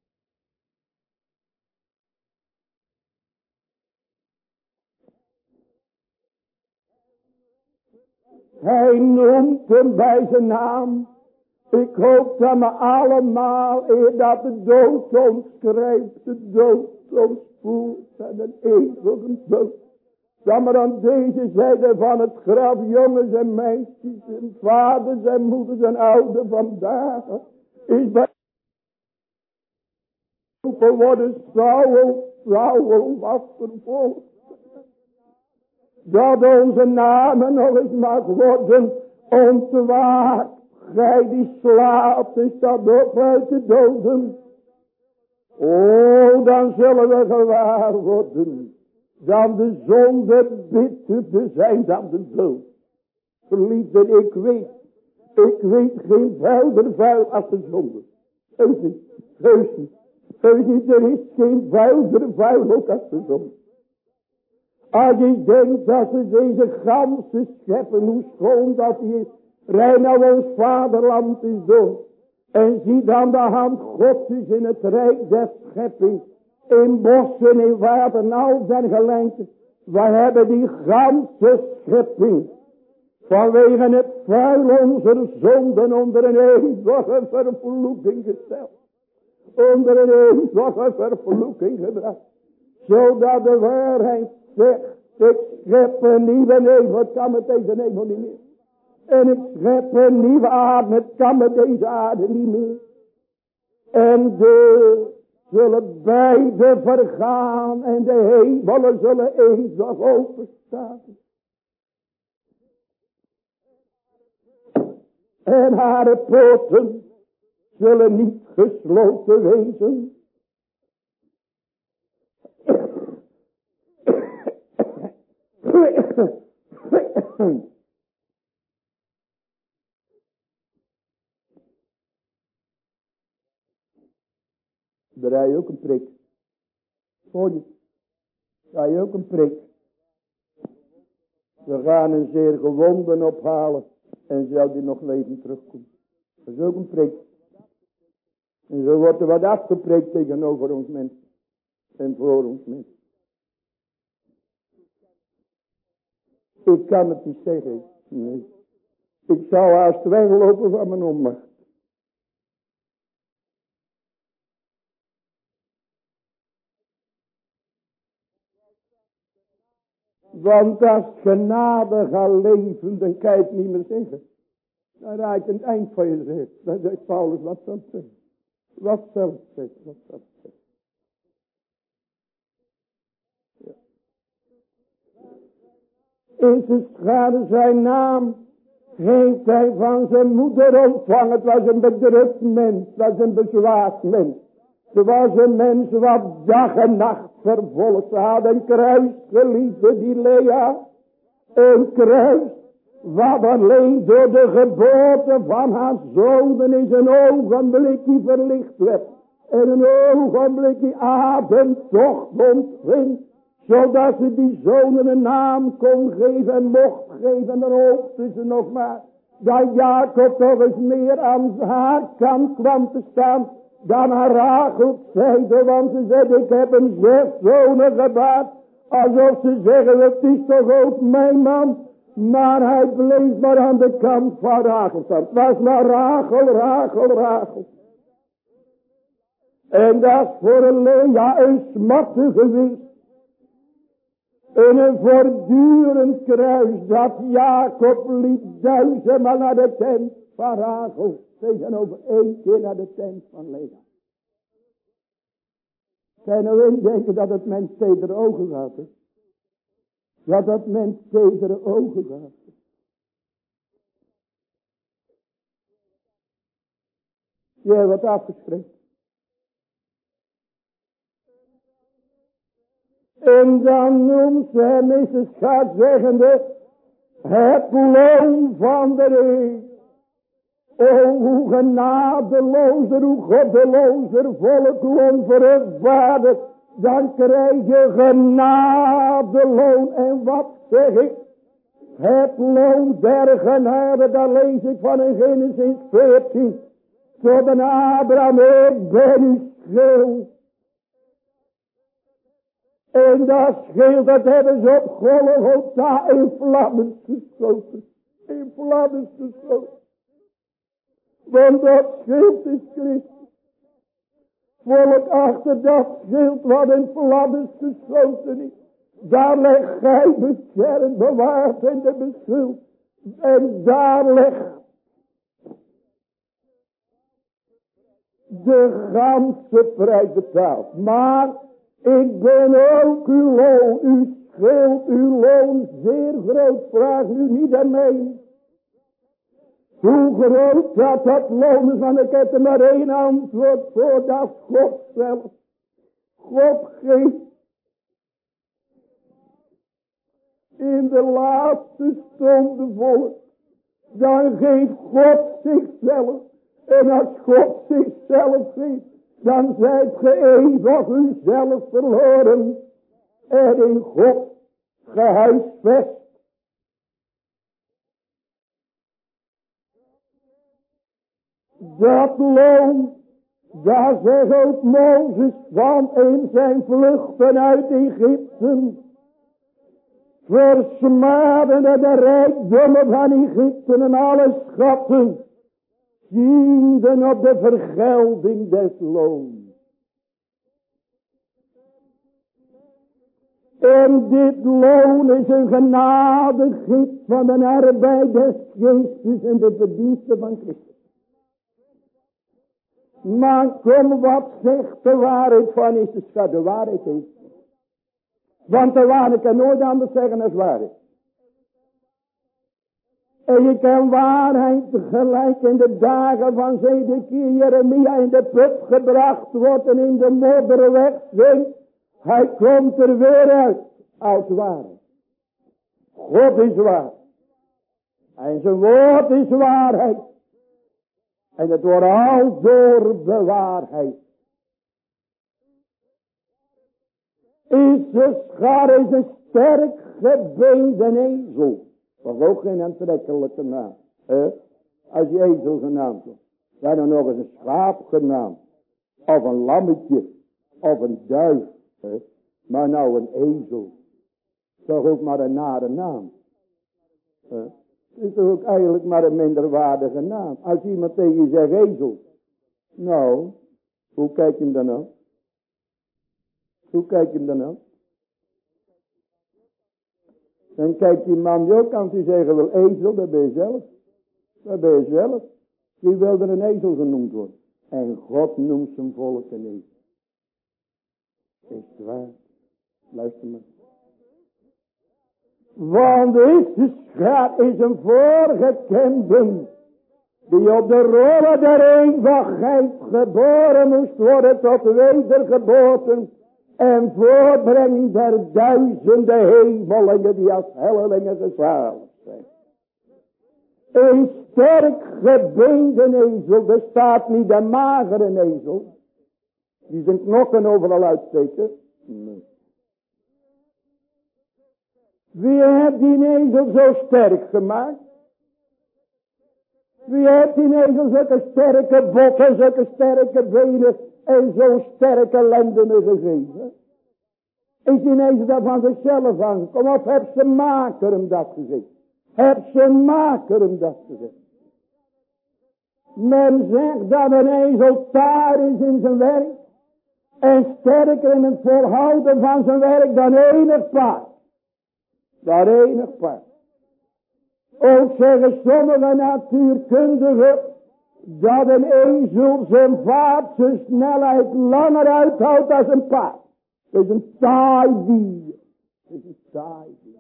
Hij noemt hem bij zijn naam. Ik hoop dat we allemaal, eer dat de dood ons grijpt, de dood ons voelt en een eeuwige dood. Dat we aan deze zijde van het graf, jongens en meisjes, en vaders en moeders en ouderen vandaag, is bij worden Saul, Saul was vervolgd. Dat onze namen nog eens mag worden ontwaakt. Gij die slaapt en staat op uit de doden. O, dan zullen we gewaar worden. Dan de zonde bitter te zijn dan de dood. Geliefden, ik weet. Ik weet geen vuilder vuil als de zonde. Heus niet. Heus niet. Heus niet. Er is geen vuilder vuil ook als de zonde. Als je denkt dat ze deze ganse scheppen, hoe schoon dat die is. Rij naar ons vaderland is door. En zie dan de hand Gods is in het rijk der schepping. In bossen, in water, en al zijn gelijken. We hebben die ganse schepping. Vanwege het vuil onze zonden onder een eeuwige vervloeking gesteld. Onder een eeuwige vervloeking gebracht. Zodat de waarheid zegt, ik schep een nieuwe hemel, het kan met deze hemel niet meer. En ik schep een nieuwe aarde, het kan met deze aarde niet meer. En de zullen beide vergaan en de hemelen zullen eeuwig openstaan. En haar poorten zullen niet gesloten wezen. Draai je ook een prik. Hoor je? Draai je ook een prik. We gaan een zeer gewonden ophalen. En zou die nog levend terugkomen. Dat is ook een prik. En zo wordt er wat afgeprikt tegenover ons mensen. En voor ons mensen. Ik kan het niet zeggen. Nee. Ik zou haast weglopen van mijn onmacht. Want als genade gaat leven, dan kan je het niet meer zeggen. Dan raakt het eind van je zegt. Dan zegt Paulus, wat zal het zeggen? Wat zal het zeggen? Wat zal het zeggen? Ja. In zijn schade zijn naam heeft hij van zijn moeder ontvangen. Het was een bedrukt mens, het was een bezwaard mens. Er was een mens wat dag en nacht vervolgd. Ze had een kruis geliefde, die Lea. Een kruis wat alleen door de geboorte van haar zonen in een ogenblikje verlicht werd. En een ogenblikje ademtocht ontving. Zodat ze die zonen een naam kon geven en mocht geven. En dan hoopte ze nog maar dat Jacob toch eens meer aan haar kant kwam te staan. Dan haar Rachel zeide, want ze zei, ik heb een zes zonen gebaard. Alsof ze zeggen, het is toch ook mijn man. Maar hij bleef maar aan de kant van Rachel staan. Het was maar Rachel, Rachel, Rachel. En dat is voor een Lea een smatte geweest. En een voortdurend kruis dat Jacob liep duizendmaal naar de tent van Rachel. Tegenover één keer naar de tent van Lea. Kan nou eens denken dat het mens tedere ogen gaat. He? Dat het mens tedere ogen gaat. Je hebt wat afgeschreven. En dan noemt ze hem, is het gaat zeggende, het loon van de Heer. O, hoe genadelozer, hoe goddelozer volk loon verontwaardigd. Dan krijg je genadeloon. En wat zeg ik? Het loon der genade, daar lees ik van in Genesis veertien. Tot een Abraham, ik ben uw schild. En dat schild, dat hebben ze op Golgotha in vlammen geschoten. In vlammen geschoten. Want dat schild is Christus. Volk achter dat schild wat in vlammen geschoten is. Daar ligt gij beschermd, bewaard en de beschuld. En daar ligt de ganse prijs betaald. Maar ik ben ook uw loon, uw schild, uw loon zeer groot. Vraag u niet aan mij. Hoe groot dat dat loon is, want ik heb er maar één antwoord voor, dat is God zelf. God geeft in de laatste stonde volk, dan geeft God zichzelf. En als God zichzelf geeft, dan zijt ge eeuwig uzelf verloren en in God gehuisvest. Dat loon, daar zegt ook Mozes van in zijn vluchten uit Egypte. Versmaden de rijkdommen van Egypte en alle schatten. Zienden op de vergelding des loons. En dit loon is een genadegift van de arbeid des geestes en de verdiensten van Christus. Maar kom, wat zegt de waarheid van is de schat? De waarheid is. Want de waarheid kan nooit anders zeggen als waarheid. En je kan waarheid gelijk in de dagen van Zedekia, Jeremia in de put gebracht wordt en in de modder wegzinkt. Hij komt er weer uit als waarheid. God is waar. En zijn woord is waarheid. En het wordt al door bewaarheid. Is de schar, is een sterk gebeende ezel. Dat is ook geen aantrekkelijke naam. He? Als je ezel genaamd wordt. Dan dan nog eens een schaap genaamd. Of een lammetje. Of een duif. He? Maar nou een ezel. Toch ook maar een nare naam. He? Het is toch ook eigenlijk maar een minderwaardige naam. Als iemand tegen je zegt ezel. Nou, hoe kijk je hem dan aan? Hoe kijk je hem dan aan? Dan kijkt die man die ook aan te zeggen, wel ezel, dat ben je zelf. Dat ben je zelf. Die wilde een ezel genoemd worden. En God noemt zijn volk een ezel. Is het waar? Luister maar. Want deze schaar is een voorgekende, die op de rollen der eeuwigheid geboren moest worden tot wedergeboorte. En voorbreng der duizenden hemelingen die als hellelingen gezaligd zijn. Een sterk gebeende ezel, er staat niet een magere ezel. Die zijn knokken overal uitsteken. Nee. Wie heeft die ezel zo sterk gemaakt? Wie heeft die ezel zulke sterke botten, zulke sterke benen en zo sterke lendenen gegeven? Is die ezel daar van zichzelf aangekomen? Of heeft zijn maker hem dat gezegd? Heeft zijn maker hem dat gezegd? Men zegt dat een ezel taar is in zijn werk en sterker in het volhouden van zijn werk dan enig paard. Dat enig paard. Ook zeggen sommige natuurkundigen dat een ezel zijn vaart, zijn snelheid langer uithoudt als een paard. Het is een taai dier. Het is een taai dier.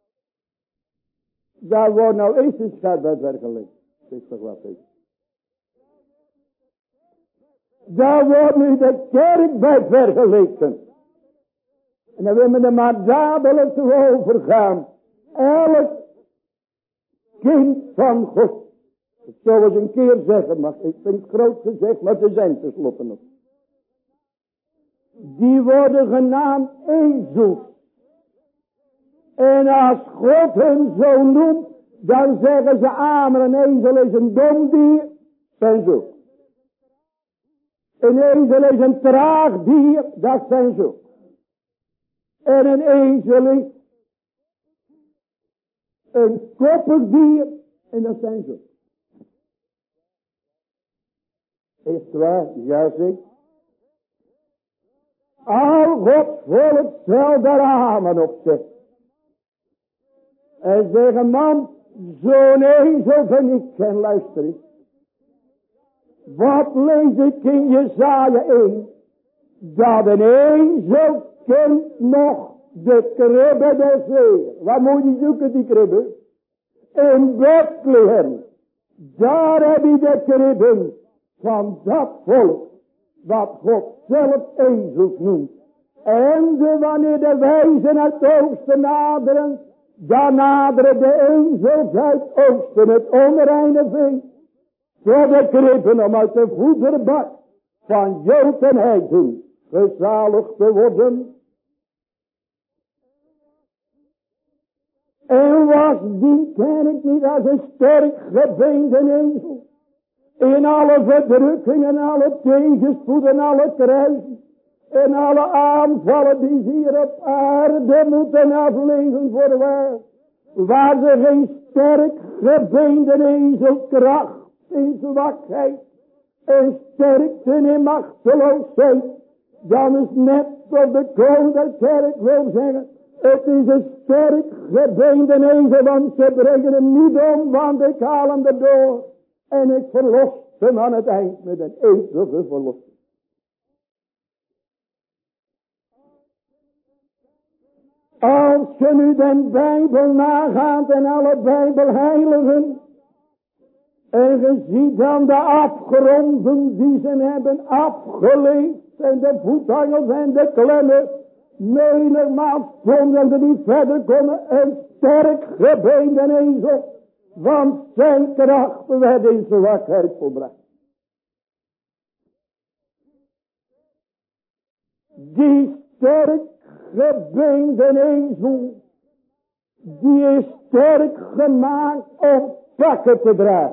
Daar wordt nou eens een schat bij vergeleken. Dat is toch wat is. Daar wordt nu de kerk bij vergeleken. En dan willen we er maar dadelijk toe overgaan. Elk kind van God. Ik zou eens een keer zeggen, maar ik vind het groot gezegd, maar ze zijn tenslotte nog. Die worden genaamd ezels. En als God hen zo noemt, dan zeggen ze amen, een ezel is een dom dier. Zijn zo. Een ezel is een traag dier, dat zijn zo. En een ezel is een koppig dier, en dat zijn zo. Is het waar? Ja, zeg. Al Gods volk zal daar amen op zeggen. En zeggen, man, zo'n ezel ben ik. En luister eens. Wat lees ik in Jesaja één? Dat een ezel kent nog de kribbe des Heer. Waar moet je zoeken, die kribbe? In Bethlehem. Daar heb je de kribben van dat volk. Wat God zelf ezels noemt. En de, wanneer de wijzen uit het oosten naderen, dan naderen de ezels uit het oosten, het onreine vee. Voor de kribben om uit de voederbak van Jood en heiden gezaligd te worden. En was die kerk niet als een sterk gebeende ezel? In alle verdrukkingen, alle tegenspoeden, alle kruisen. En alle aanvallen die ze hier op aarde moeten afleven voorwaar. Waar ze geen sterk gebeende ezel kracht in zwakheid. En sterkte in machteloosheid. Dan is net wat de koning der kerk wil zeggen. Het is een sterk gebeende ezel, want ze brengen hem niet om, want ik haal hem erdoor. En ik verlos hem aan het eind met een eeuwige verlossing. Als je nu de Bijbel nagaat en alle Bijbelheiligen. En je ziet dan de afgronden die ze hebben afgeleefd. En de voetangels en de klemmen. Menigmaal stonden er niet verder komen. Een sterk gebeende ezel. Want zijn kracht werd in zwakheid volbracht. Die sterk gebeende ezel. Die is sterk gemaakt om pakken te dragen.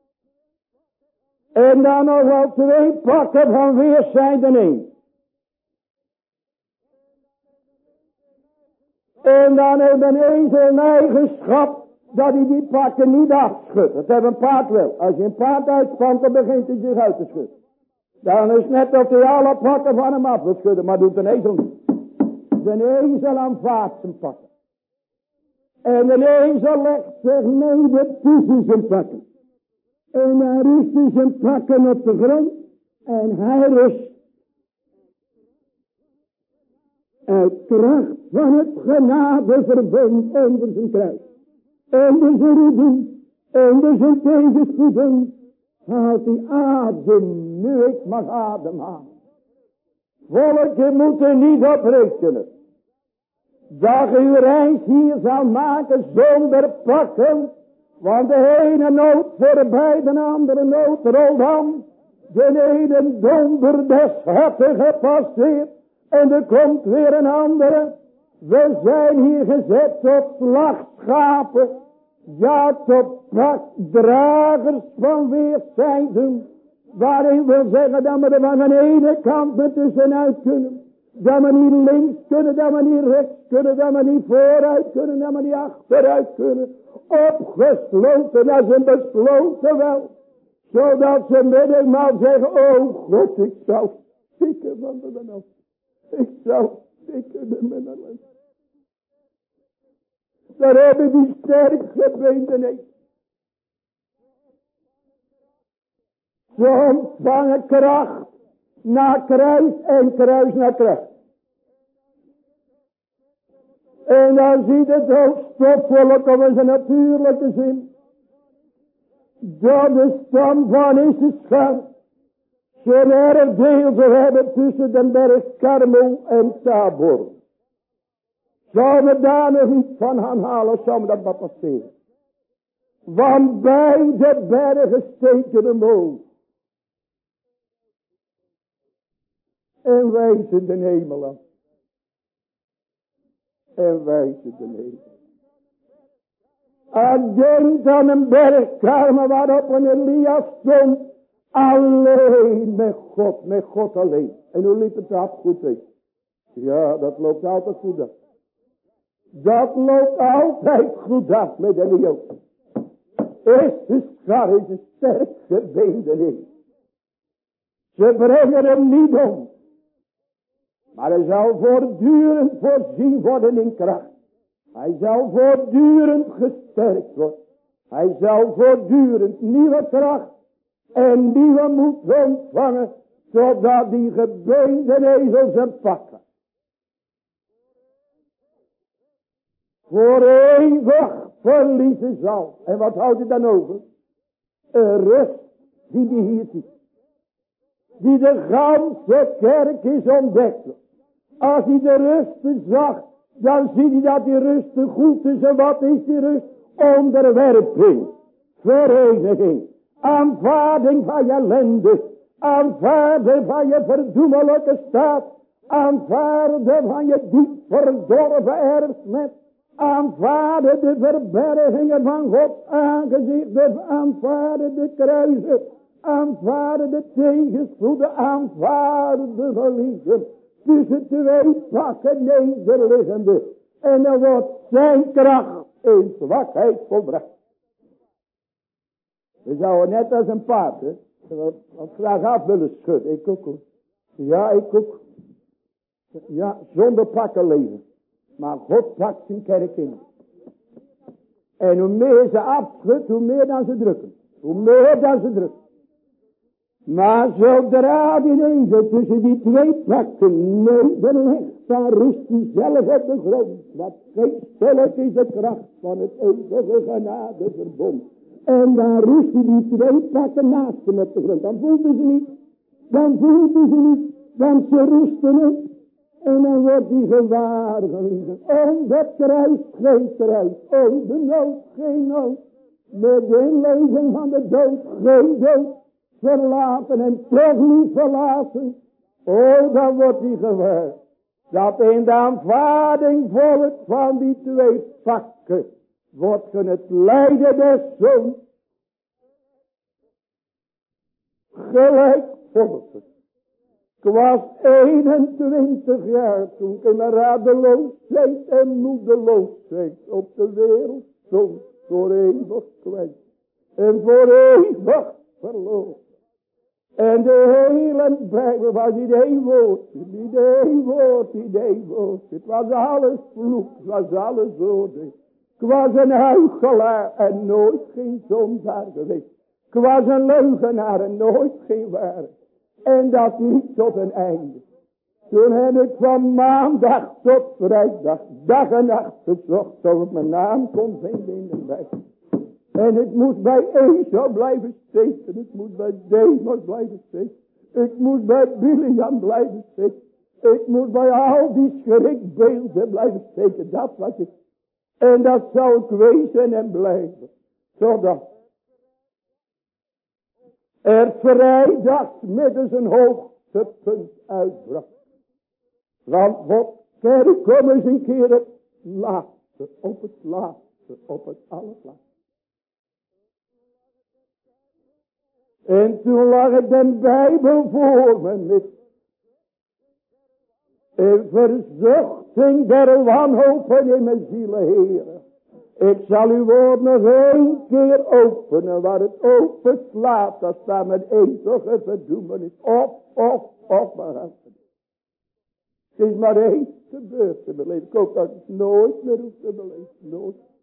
En dan nog wel twee pakken van weerszijden één. En dan heeft een ezel een eigenschap dat hij die pakken niet afschudt. Dat heeft een paard wel. Als je een paard uitspant, dan begint hij zich uit te schudden. Dan is het net of hij alle pakken van hem af wil schudden, maar doet een ezel niet. De ezel aanvaardt zijn pakken. En de ezel legt zich neder tussen zijn pakken. En dan rust hij zijn pakken op de grond. En hij rust. Uit kracht van het genadeverbond onder zijn kruis. Onder zijn roeden. Onder zijn tegenspoeden. Haalt hij adem. Nu ik mag ademhalen. Volken moeten niet oprekenen. Dat uw reis hier zal maken zonder pakken. Want de ene nood voorbij, de andere nood rolt aan. De ene donder des harten gepasseerd. En er komt weer een andere. We zijn hier gezet tot slachtschapen. Ja, tot pakdragers van weerszijden. Waarin wil zeggen dat we er van de ene kant met tussenuit kunnen. Dat we niet links kunnen, dat we niet rechts kunnen, dat we niet vooruit kunnen, dat we niet achteruit kunnen. Opgesloten als een besloten wel. Zodat ze menigmaal zeggen, oh God, ik zou stikken van de nacht. Ik zou stikken in mijn ellende. Daar hebben die sterk gebeenden niet. Ze ontvangen kracht naar kruis en kruis naar kracht. En dan ziet het ook stopvolk op zijn natuurlijke zin. Dat de stam van Issachar zijn erfdeel zou hebben tussen de berg Karmel en Tabor. Zou me daar nog iets van aanhalen, zou me dat wat passeren. Want beide bergen steken omhoog. En wijzen de hemel af. En wijzen de hemel. En denk aan een berg Karmel waarop een Elia stond. Alleen met God, met God alleen. En hoe liep het af goed weg? Ja, dat loopt altijd goed af. Dat loopt altijd goed af met een Jood. Issachar is een sterk gebeende in. Ze brengen hem niet om. Maar hij zal voortdurend voorzien worden in kracht. Hij zal voortdurend gesterkt worden. Hij zal voortdurend nieuwe kracht en nieuwe moed ontvangen. Zodat die gebeende ezels hem pakken. Voor eeuwig verliezen zal. En wat houdt hij dan over? Een rust die die hier ziet. Die de ganse kerk is ontdekt. Als hij de rust zag, dan ziet hij dat die rust te goed is. En wat is die rust? Onderwerping, vereniging, aanvaarding van je ellende, aanvaarding van je verdoemelijke staat, aanvaarden van je diep verdorven erfenis, aanvaarden de verbergingen van Gods aangezicht, aanvaarden de kruisen, aanvaarden de tegenspoeden, aanvaarden de verliezen, tussen twee pakken nederliggende, en dan wordt zijn kracht in zwakheid volbracht. We zouden net als een paard, hè, wat graag af willen schudden. Ik ook. Ja, ik ook. Ja, zonder pakken leven. Maar God pakt zijn kerk in. En hoe meer ze afschudt, hoe meer dan ze drukken. Hoe meer dan ze drukken. Maar zodra die deze tussen die twee pakken nederlegt, dan rust hij zelf op de grond. Wat geestelijk is de kracht van het eeuwige genadeverbond. En dan rust hij die twee pakken naast hem op de grond. Dan voelt hij ze niet. Dan voelt hij ze niet. Want ze rusten niet. En dan wordt hij gewaar gelieven. Om dat kruis geen kruis. Om de nood geen nood. Met de inleving van de dood geen dood. Verlaten en toch niet verlaten. Oh, dan wordt hij gewaar. Dat in de aanvaarding volgt van die twee pakken. Wordt van het lijden des zoons. Gelijk volgt het. Ik was eenentwintig jaar toen ik in mijn radeloosheid en moedeloosheid op de wereld stond. Voor eeuwig kwijt. En voor eeuwig verloren. En de hele Bijbel was niet één woord. Niet één woord, niet één woord. Het was alles vloek, het was alles oordeel. Ik was een huichelaar en nooit geen zondaar geweest. Ik was een leugenaar en nooit geen waarheid. En dat niet tot een einde. Toen heb ik van maandag tot vrijdag, dag en nacht gezocht, of ik mijn naam kon vinden in de Bijbel. En ik moest bij Esau blijven steken. Ik moest bij Demos blijven steken. Ik moest bij Biliam blijven steken. Ik moest bij al die schrikbeelden blijven steken. Dat was ik. En dat zou ik wezen en blijven. Zodat er vrijdags middels een hoogtepunt uitbracht. Want God, kerk, kom eens een keer het laatste, op het laatste, op het allerlaatste. En toen lag het de Bijbel voor me met een verzuchting der wanhopen in mijn ziel, Heere. Ik zal uw woord nog één keer openen, waar het open slaat, dat staat met eeuwige verdoemenis. Of, of, of, maar het is maar eens gebeurd in mijn leven. Ik hoop dat ik het nooit meer hoef te beleven, nooit.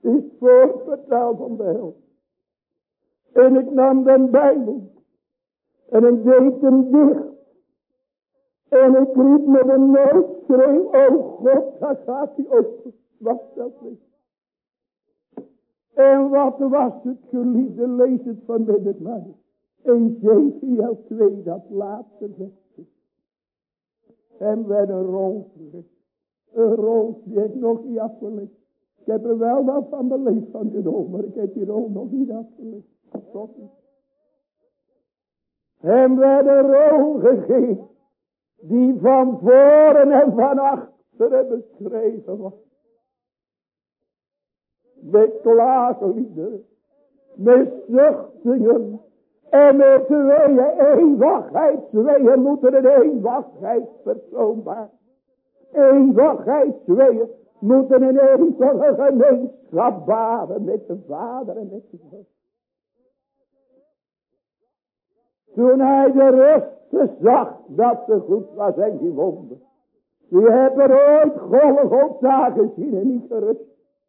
is voorvertaal van de hel. En ik nam de Bijbel. En ik deed hem dicht. En ik riep met een noodschreeuw. Oh God, daar gaat hij open. Wat dat is. En wat was het, geliefde, lees het vanmiddag maar. In Ezekiel twee, dat laatste vers. En werd een rol gelegd. Een rol die ik nog niet afgelegd. Ik heb er wel wat van beleefd van genomen, maar ik heb die rol nog niet afgelegd. Tot niet. Hem werd een rol gegeven. Die van voren en van achteren beschreven was. Met klaagliederen. Met zuchtingen. En met tweeën eenwachtheidszweeën moeten een eenwachtheidspersoon maken. Eenwachtheidszweeën moeten een eeuwige gemeenschap baren met de Vader en met de Zoon. Toen hij de rust zag dat ze goed was en die wonder. Wie heeft er ooit Golgotha gezien en niet gerust?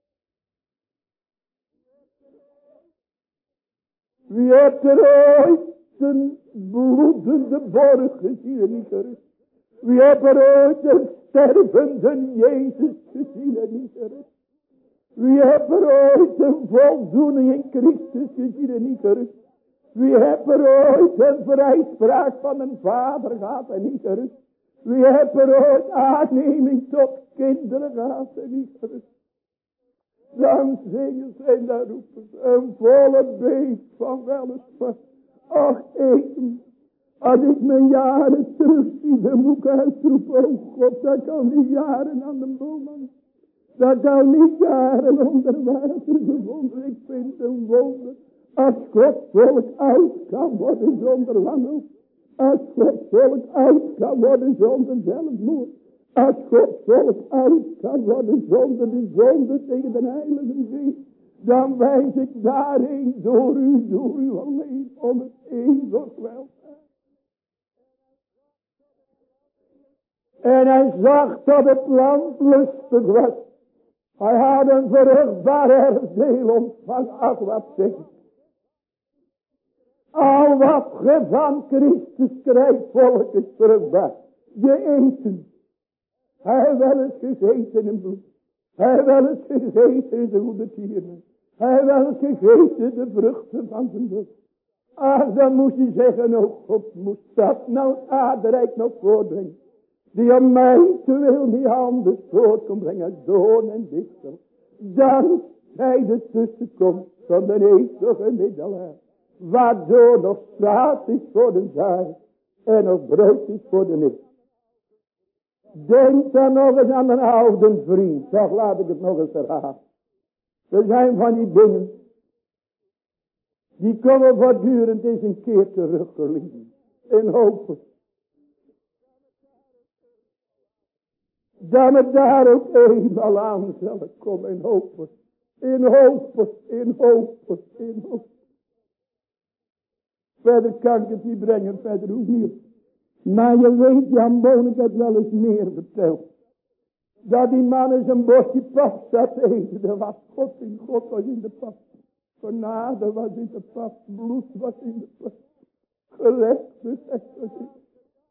Wie heeft er ooit een bloedende borg gezien en niet gerust? Wie heeft er ooit een stervende Jezus gezien en niet gerust? Wie heeft er ooit een voldoening in Christus gezien en niet gerust? Wie heeft er ooit een vrijspraak van een vader gehad en niet gerust? Wie heeft er ooit aanneming tot kinderen gehad en niet gerust? Dan zingen ze en dan roepen ze een volle beest van weliswaar. Ach, eten. Als ik mijn jaren terugzie, dan moet ik uitroepen. Oh God, dat kan niet jaren aan de boom. Dat kan niet jaren onder water gevonden. Ik vind het een wonder. Als Gods volk oud kan worden zonder wanhoop. Als Gods volk oud kan worden zonder zelfmoord. Als Gods volk oud kan worden zonder de zonde tegen de heilige geest. Dan wijs ik daarheen door u, door u alleen om het eeuwig welzijn. En hij zag dat het land lustig was. Hij had een vruchtbaar erfdeel ontvangen. Ach, wat zegt. Al wat ge van Christus krijgt, volk is vruchtbaar. Je eten. Hij heeft wel eens gegeten in bloed. Hij heeft wel eens gegeten in de goede tieren. Hij heeft wel eens gegeten de vruchten van zijn bloed. Ach, dan moest hij zeggen, oh God, moest dat nou het aardrijk nog voortbrengen. Die aan mij te wil die anders voort kon brengen, zoon en dichter. Dan zij de tussenkomst van de eeuwige middelaar. Waardoor nog straat is voor de zaai en nog brood is voor de nis. Denk dan nog eens aan een oude vriend. Toch laat ik het nog eens herhalen. Er zijn van die dingen. Die komen voortdurend eens een keer teruggelieven. In hopen. Dat het daar ook eenmaal aan zal komen. In hopen. In hopen. In hopen. In hopen. Verder kan ik het niet brengen. Verder hoeft niet. Maar je weet, Jan Boon, ik heb wel eens meer verteld. Dat die man eens een bosje pap zat te eten. Er was God in God was in de pap. Genade was in de pap. Bloed was in de pap. Gerechtigheid was in de pap.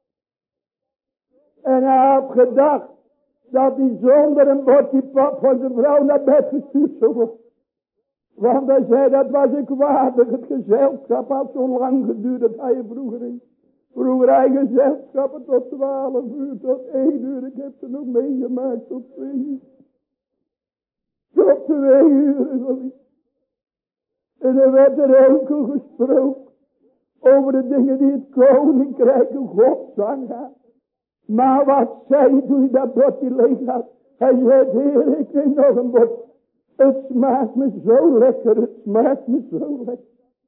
En hij had gedacht dat hij zonder een bosje pap van zijn vrouw naar bed gestuurd zou worden. Want hij zei, dat was ik waardig. Het gezelschap had zo lang geduurd dat hij er vroeger in. Vroeger eigen gezelschappen tot twaalf uur, tot één uur. Ik heb ze nog meegemaakt tot twee uur. Tot twee uur. En er werd er enkel gesproken over de dingen die het koninkrijk en Gods aangaan. Maar wat zei hij toen hij dat bordje leeg had? Hij zei, Heer, ik neem nog een bord. Het smaakt me zo lekker, het smaakt me zo lekker.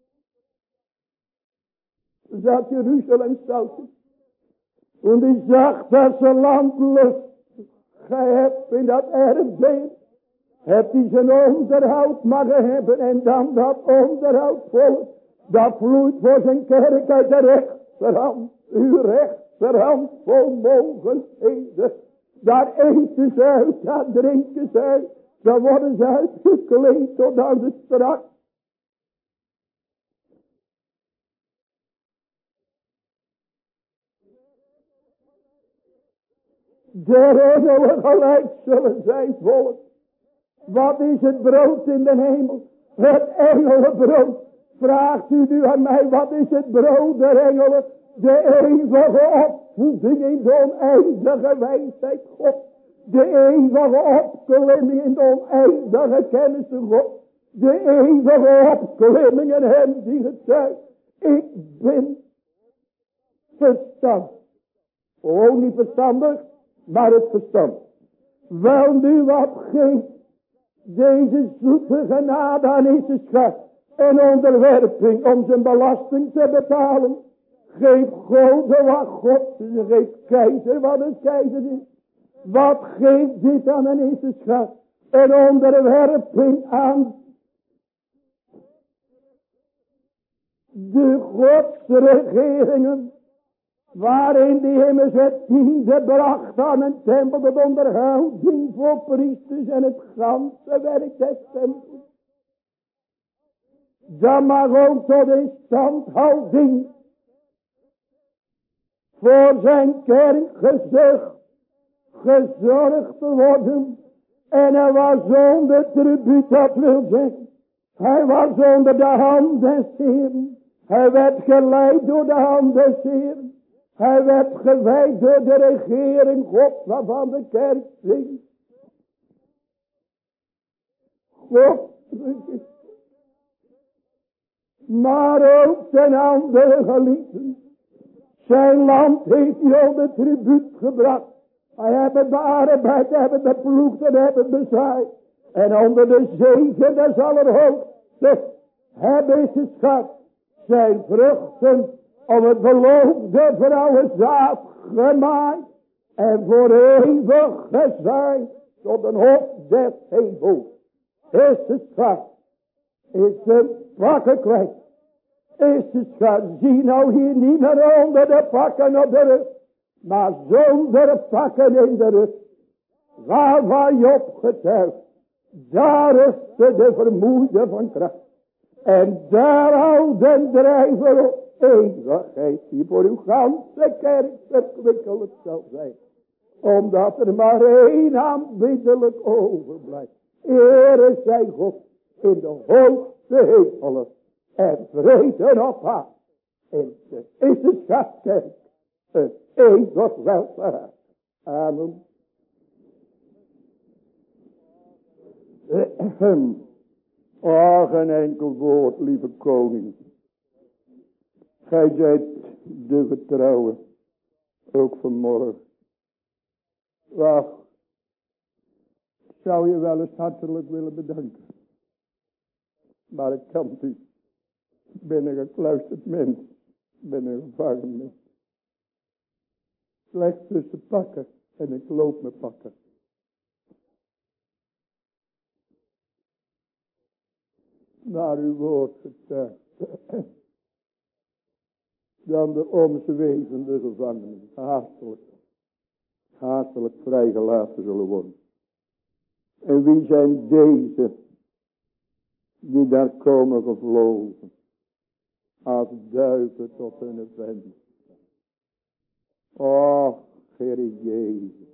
Zat Jeruzalem zouten. En die zag dat zijn land lust. Gij hebt in dat erfdeel. Hebt hij zijn onderhoud mogen hebben. En dan dat onderhoud volgt. Dat vloeit voor zijn kerk uit de rechterhand. Uw rechterhand vol mogendheden. Daar eten ze uit, daar drinken ze uit. dan worden ze uitgekleed tot aan de strak. De engelen gelijk zullen zijn volk. Wat is het brood in de hemel? Het engelenbrood. Vraagt u nu aan mij, wat is het brood der engelen? De eeuwige opvoeding in de oneindige wijsheid God. De eeuwige opklimming in de oneindige kennis van God. De eeuwige opklimming in hem die getuigt. Ik ben verstandig. Gewoon niet verstandig, maar het verstand. Wel nu wat geeft deze zoete genade aan is schat. En onderwerping om zijn belasting te betalen. Geef God wat God is. Geef keizer wat een keizer is. Wat geeft dit aan een Israël? Een onderwerping aan de godsregeringen. Waarin die immers het tiende bracht aan een tempel. De onderhouding voor priesters en het ganse werk des tempels. Dan mag ook tot een standhouding voor zijn kerk gezegd, gezorgd te worden. En hij was zonder tribuut, dat wil zeggen. Hij was onder de hand des Heeren. Hij werd geleid door de hand des Heeren. Hij werd gewijd door de regering God waarvan de kerk zingt. God, maar ook zijn andere geliefden. Zijn land heeft hij onder tribuut gebracht. Hij hebben bearbeid, hij hebben beploegd en hebben bezaaid. En onder de zegen des Allerhoogste hebben ze schat zijn vruchten om het beloofde vrouwenzaad gemaaid. En voor eeuwig gezaaid tot een hof des hemels. Is het schat. Is een pakken kwijt. Is het schat. Zie nou hier niet meer onder de pakken op de rug. Maar zonder pakken in de rug. Waar waar je op getuigt. Daar is de vermoeide van kracht. En daar houdt den drijver op. Eeuwigheid die voor uw ganse kerk verkwikkeld zal zijn. Omdat er maar één aanbiddelijk overblijft. Ere zij God in de hoogste hemelen. En vrede op haar. En de is de schatkerk. Een eeuwig welvaart. Amen. Oh, geen enkel woord, lieve koning. Gij zijt de getrouwe. Ook vanmorgen. Wacht. Zou je wel eens hartelijk willen bedanken. Maar ik kan niet. Ik ben een gekluisterd mens. Ik ben een gevangen mens. Slechts tussen pakken. En ik loop me pakken. Naar uw woord getuigd. Dan de omzwevende gevangenen. Haastelijk. Haastelijk vrijgelaten zullen worden. En wie zijn deze. Die daar komen gevlogen. Als duiven tot hun vent. Och, Heere Jezus.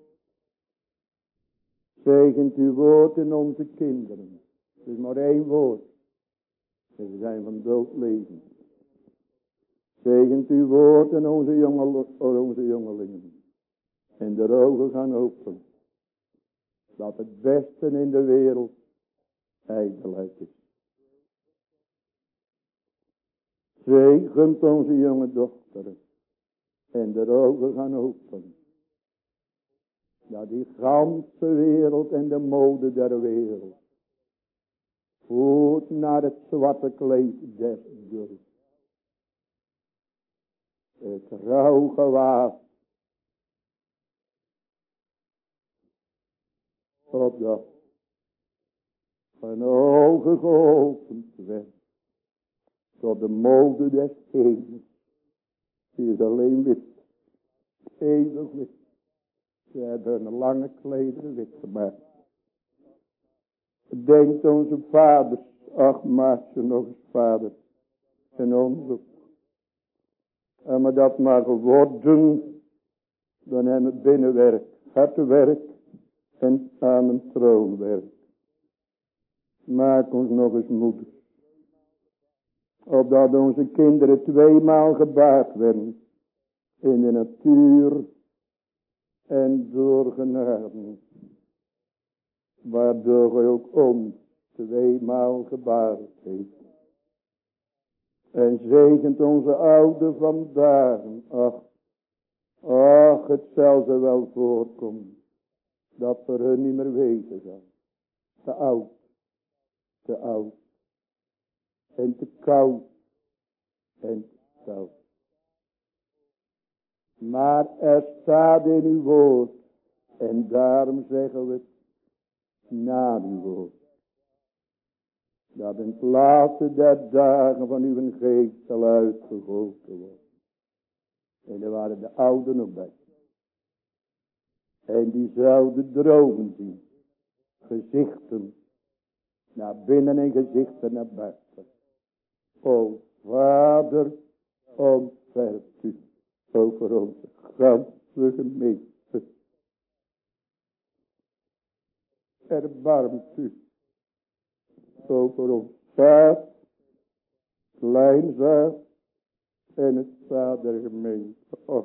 Zegent uw woord in onze kinderen. Het is maar één woord. En ze zijn van dood leven. Zegent uw woord in onze, jonge, onze jongelingen. En de ogen gaan open. Dat het beste in de wereld ijdelheid is. Zegent onze jonge dochteren. En de ogen gaan open. Dat die ganse wereld en de mode der wereld. Voert naar het zwarte kleed des doods. Het rouwgewaad. Opdat hun ogen geopend werd. Tot de mode des hemels. Die is alleen wit. Eeuwig wit. Ze hebben hun lange klederen wit gemaakt. Denkt onze vaders. Ach, maak ze nog eens vader. En ons ook. En maar dat mag worden. Dan hebben we binnenwerk. Hartenwerk. En aan een troonwerk. Maak ons nog eens moeders. Opdat onze kinderen tweemaal gebaard werden. In de natuur. En door genade. Waardoor hij ook ons tweemaal gebaard heeft. En zegent onze oude vandaag. Ach, ach, het zal ze wel voorkomen. Dat voor hun niet meer weten zal. Te oud. Te oud. En te koud. En te koud. Maar er staat in uw woord. En daarom zeggen we het. Na uw woord. Dat in het laatste der dagen van uw geest zal uitgegoten worden. En er waren de ouden nog bij. En die zouden dromen zien. Gezichten. Naar binnen en gezichten naar buiten. O Vader, ontfermt u over onze ganse gemeente. Erbarmt u over ons zaad, klein zaad en het zaad der gemeente. Och,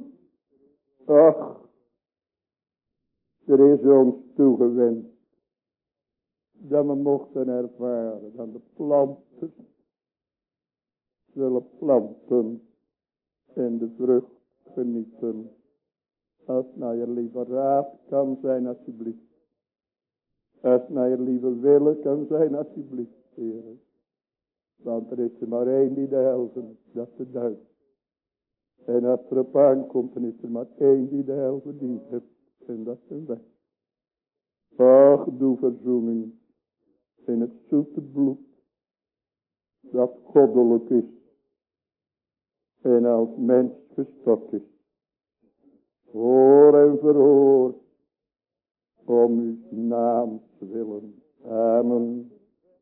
och, er is ons toegewend dat we mochten ervaren dat de planten zullen planten en de vrucht genieten. Als naar je lieve raad kan zijn alsjeblieft. Als naar je lieve willen kan zijn alsjeblieft, Heer. Want er is er maar één die de helft, dat is de duivel. En als er op aankomt, dan is er maar één die de helft verdient heeft. En dat zijn wij. Ach, doe verzoening in het zoete bloed, dat goddelijk is. En als mens gestort is. Hoor en verhoor. Om uw naam te willen. Amen.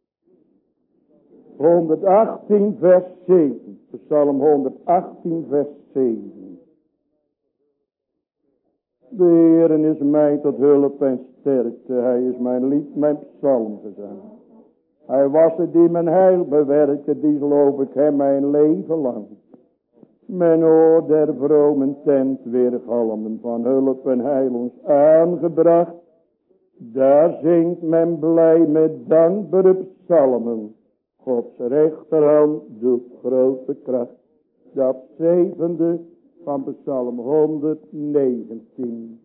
honderdachttien vers zeven. Psalm honderdachttien vers zeven. De Heer is mij tot hulp en sterkte. Hij is mijn lied, mijn psalmgezang. Hij was het die mijn heil bewerkte. Die geloof ik hem mijn leven lang. Men hoort der vromen tent weergalmen. Van hulp en heil ons aangebracht. Daar zingt men blij met dankbare psalmen. Gods rechterhand doet grote kracht. Dat zevende van psalm honderdnegentien.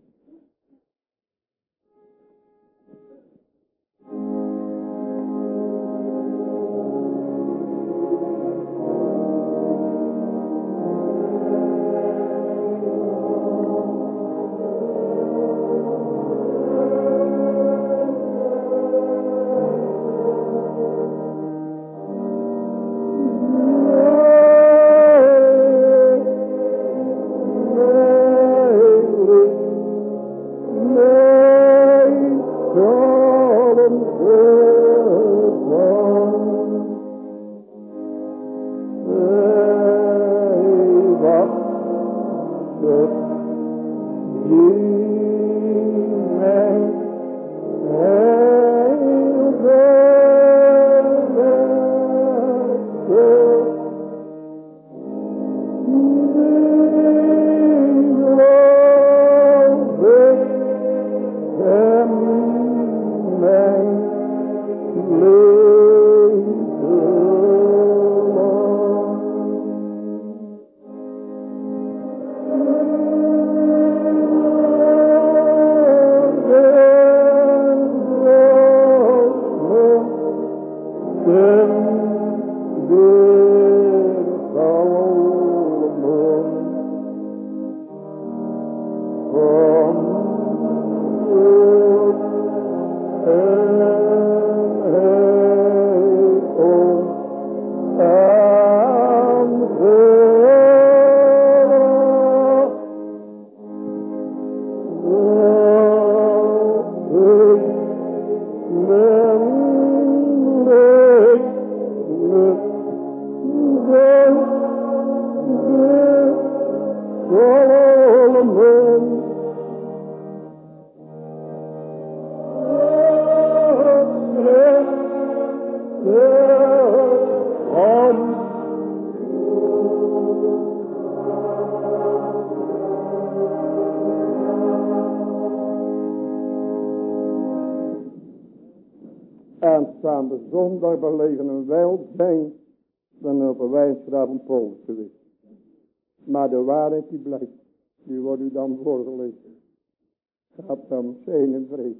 aanstaande zondag belegen een welzijn dan op een wijnstraat een Paulus geweest. Maar de waarheid die blijft, die wordt u dan voorgelezen. Gaat dan zijn en vrede.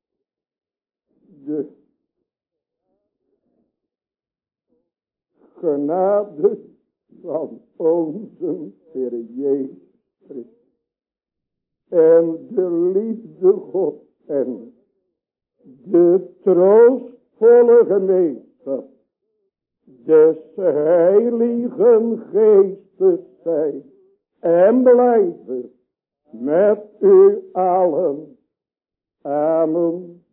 De genade van onze Heer Jezus Christus. En de liefde God en de troostvolle gemeenschap des Heiligen Geestes zijn en blijven met u allen. Amen.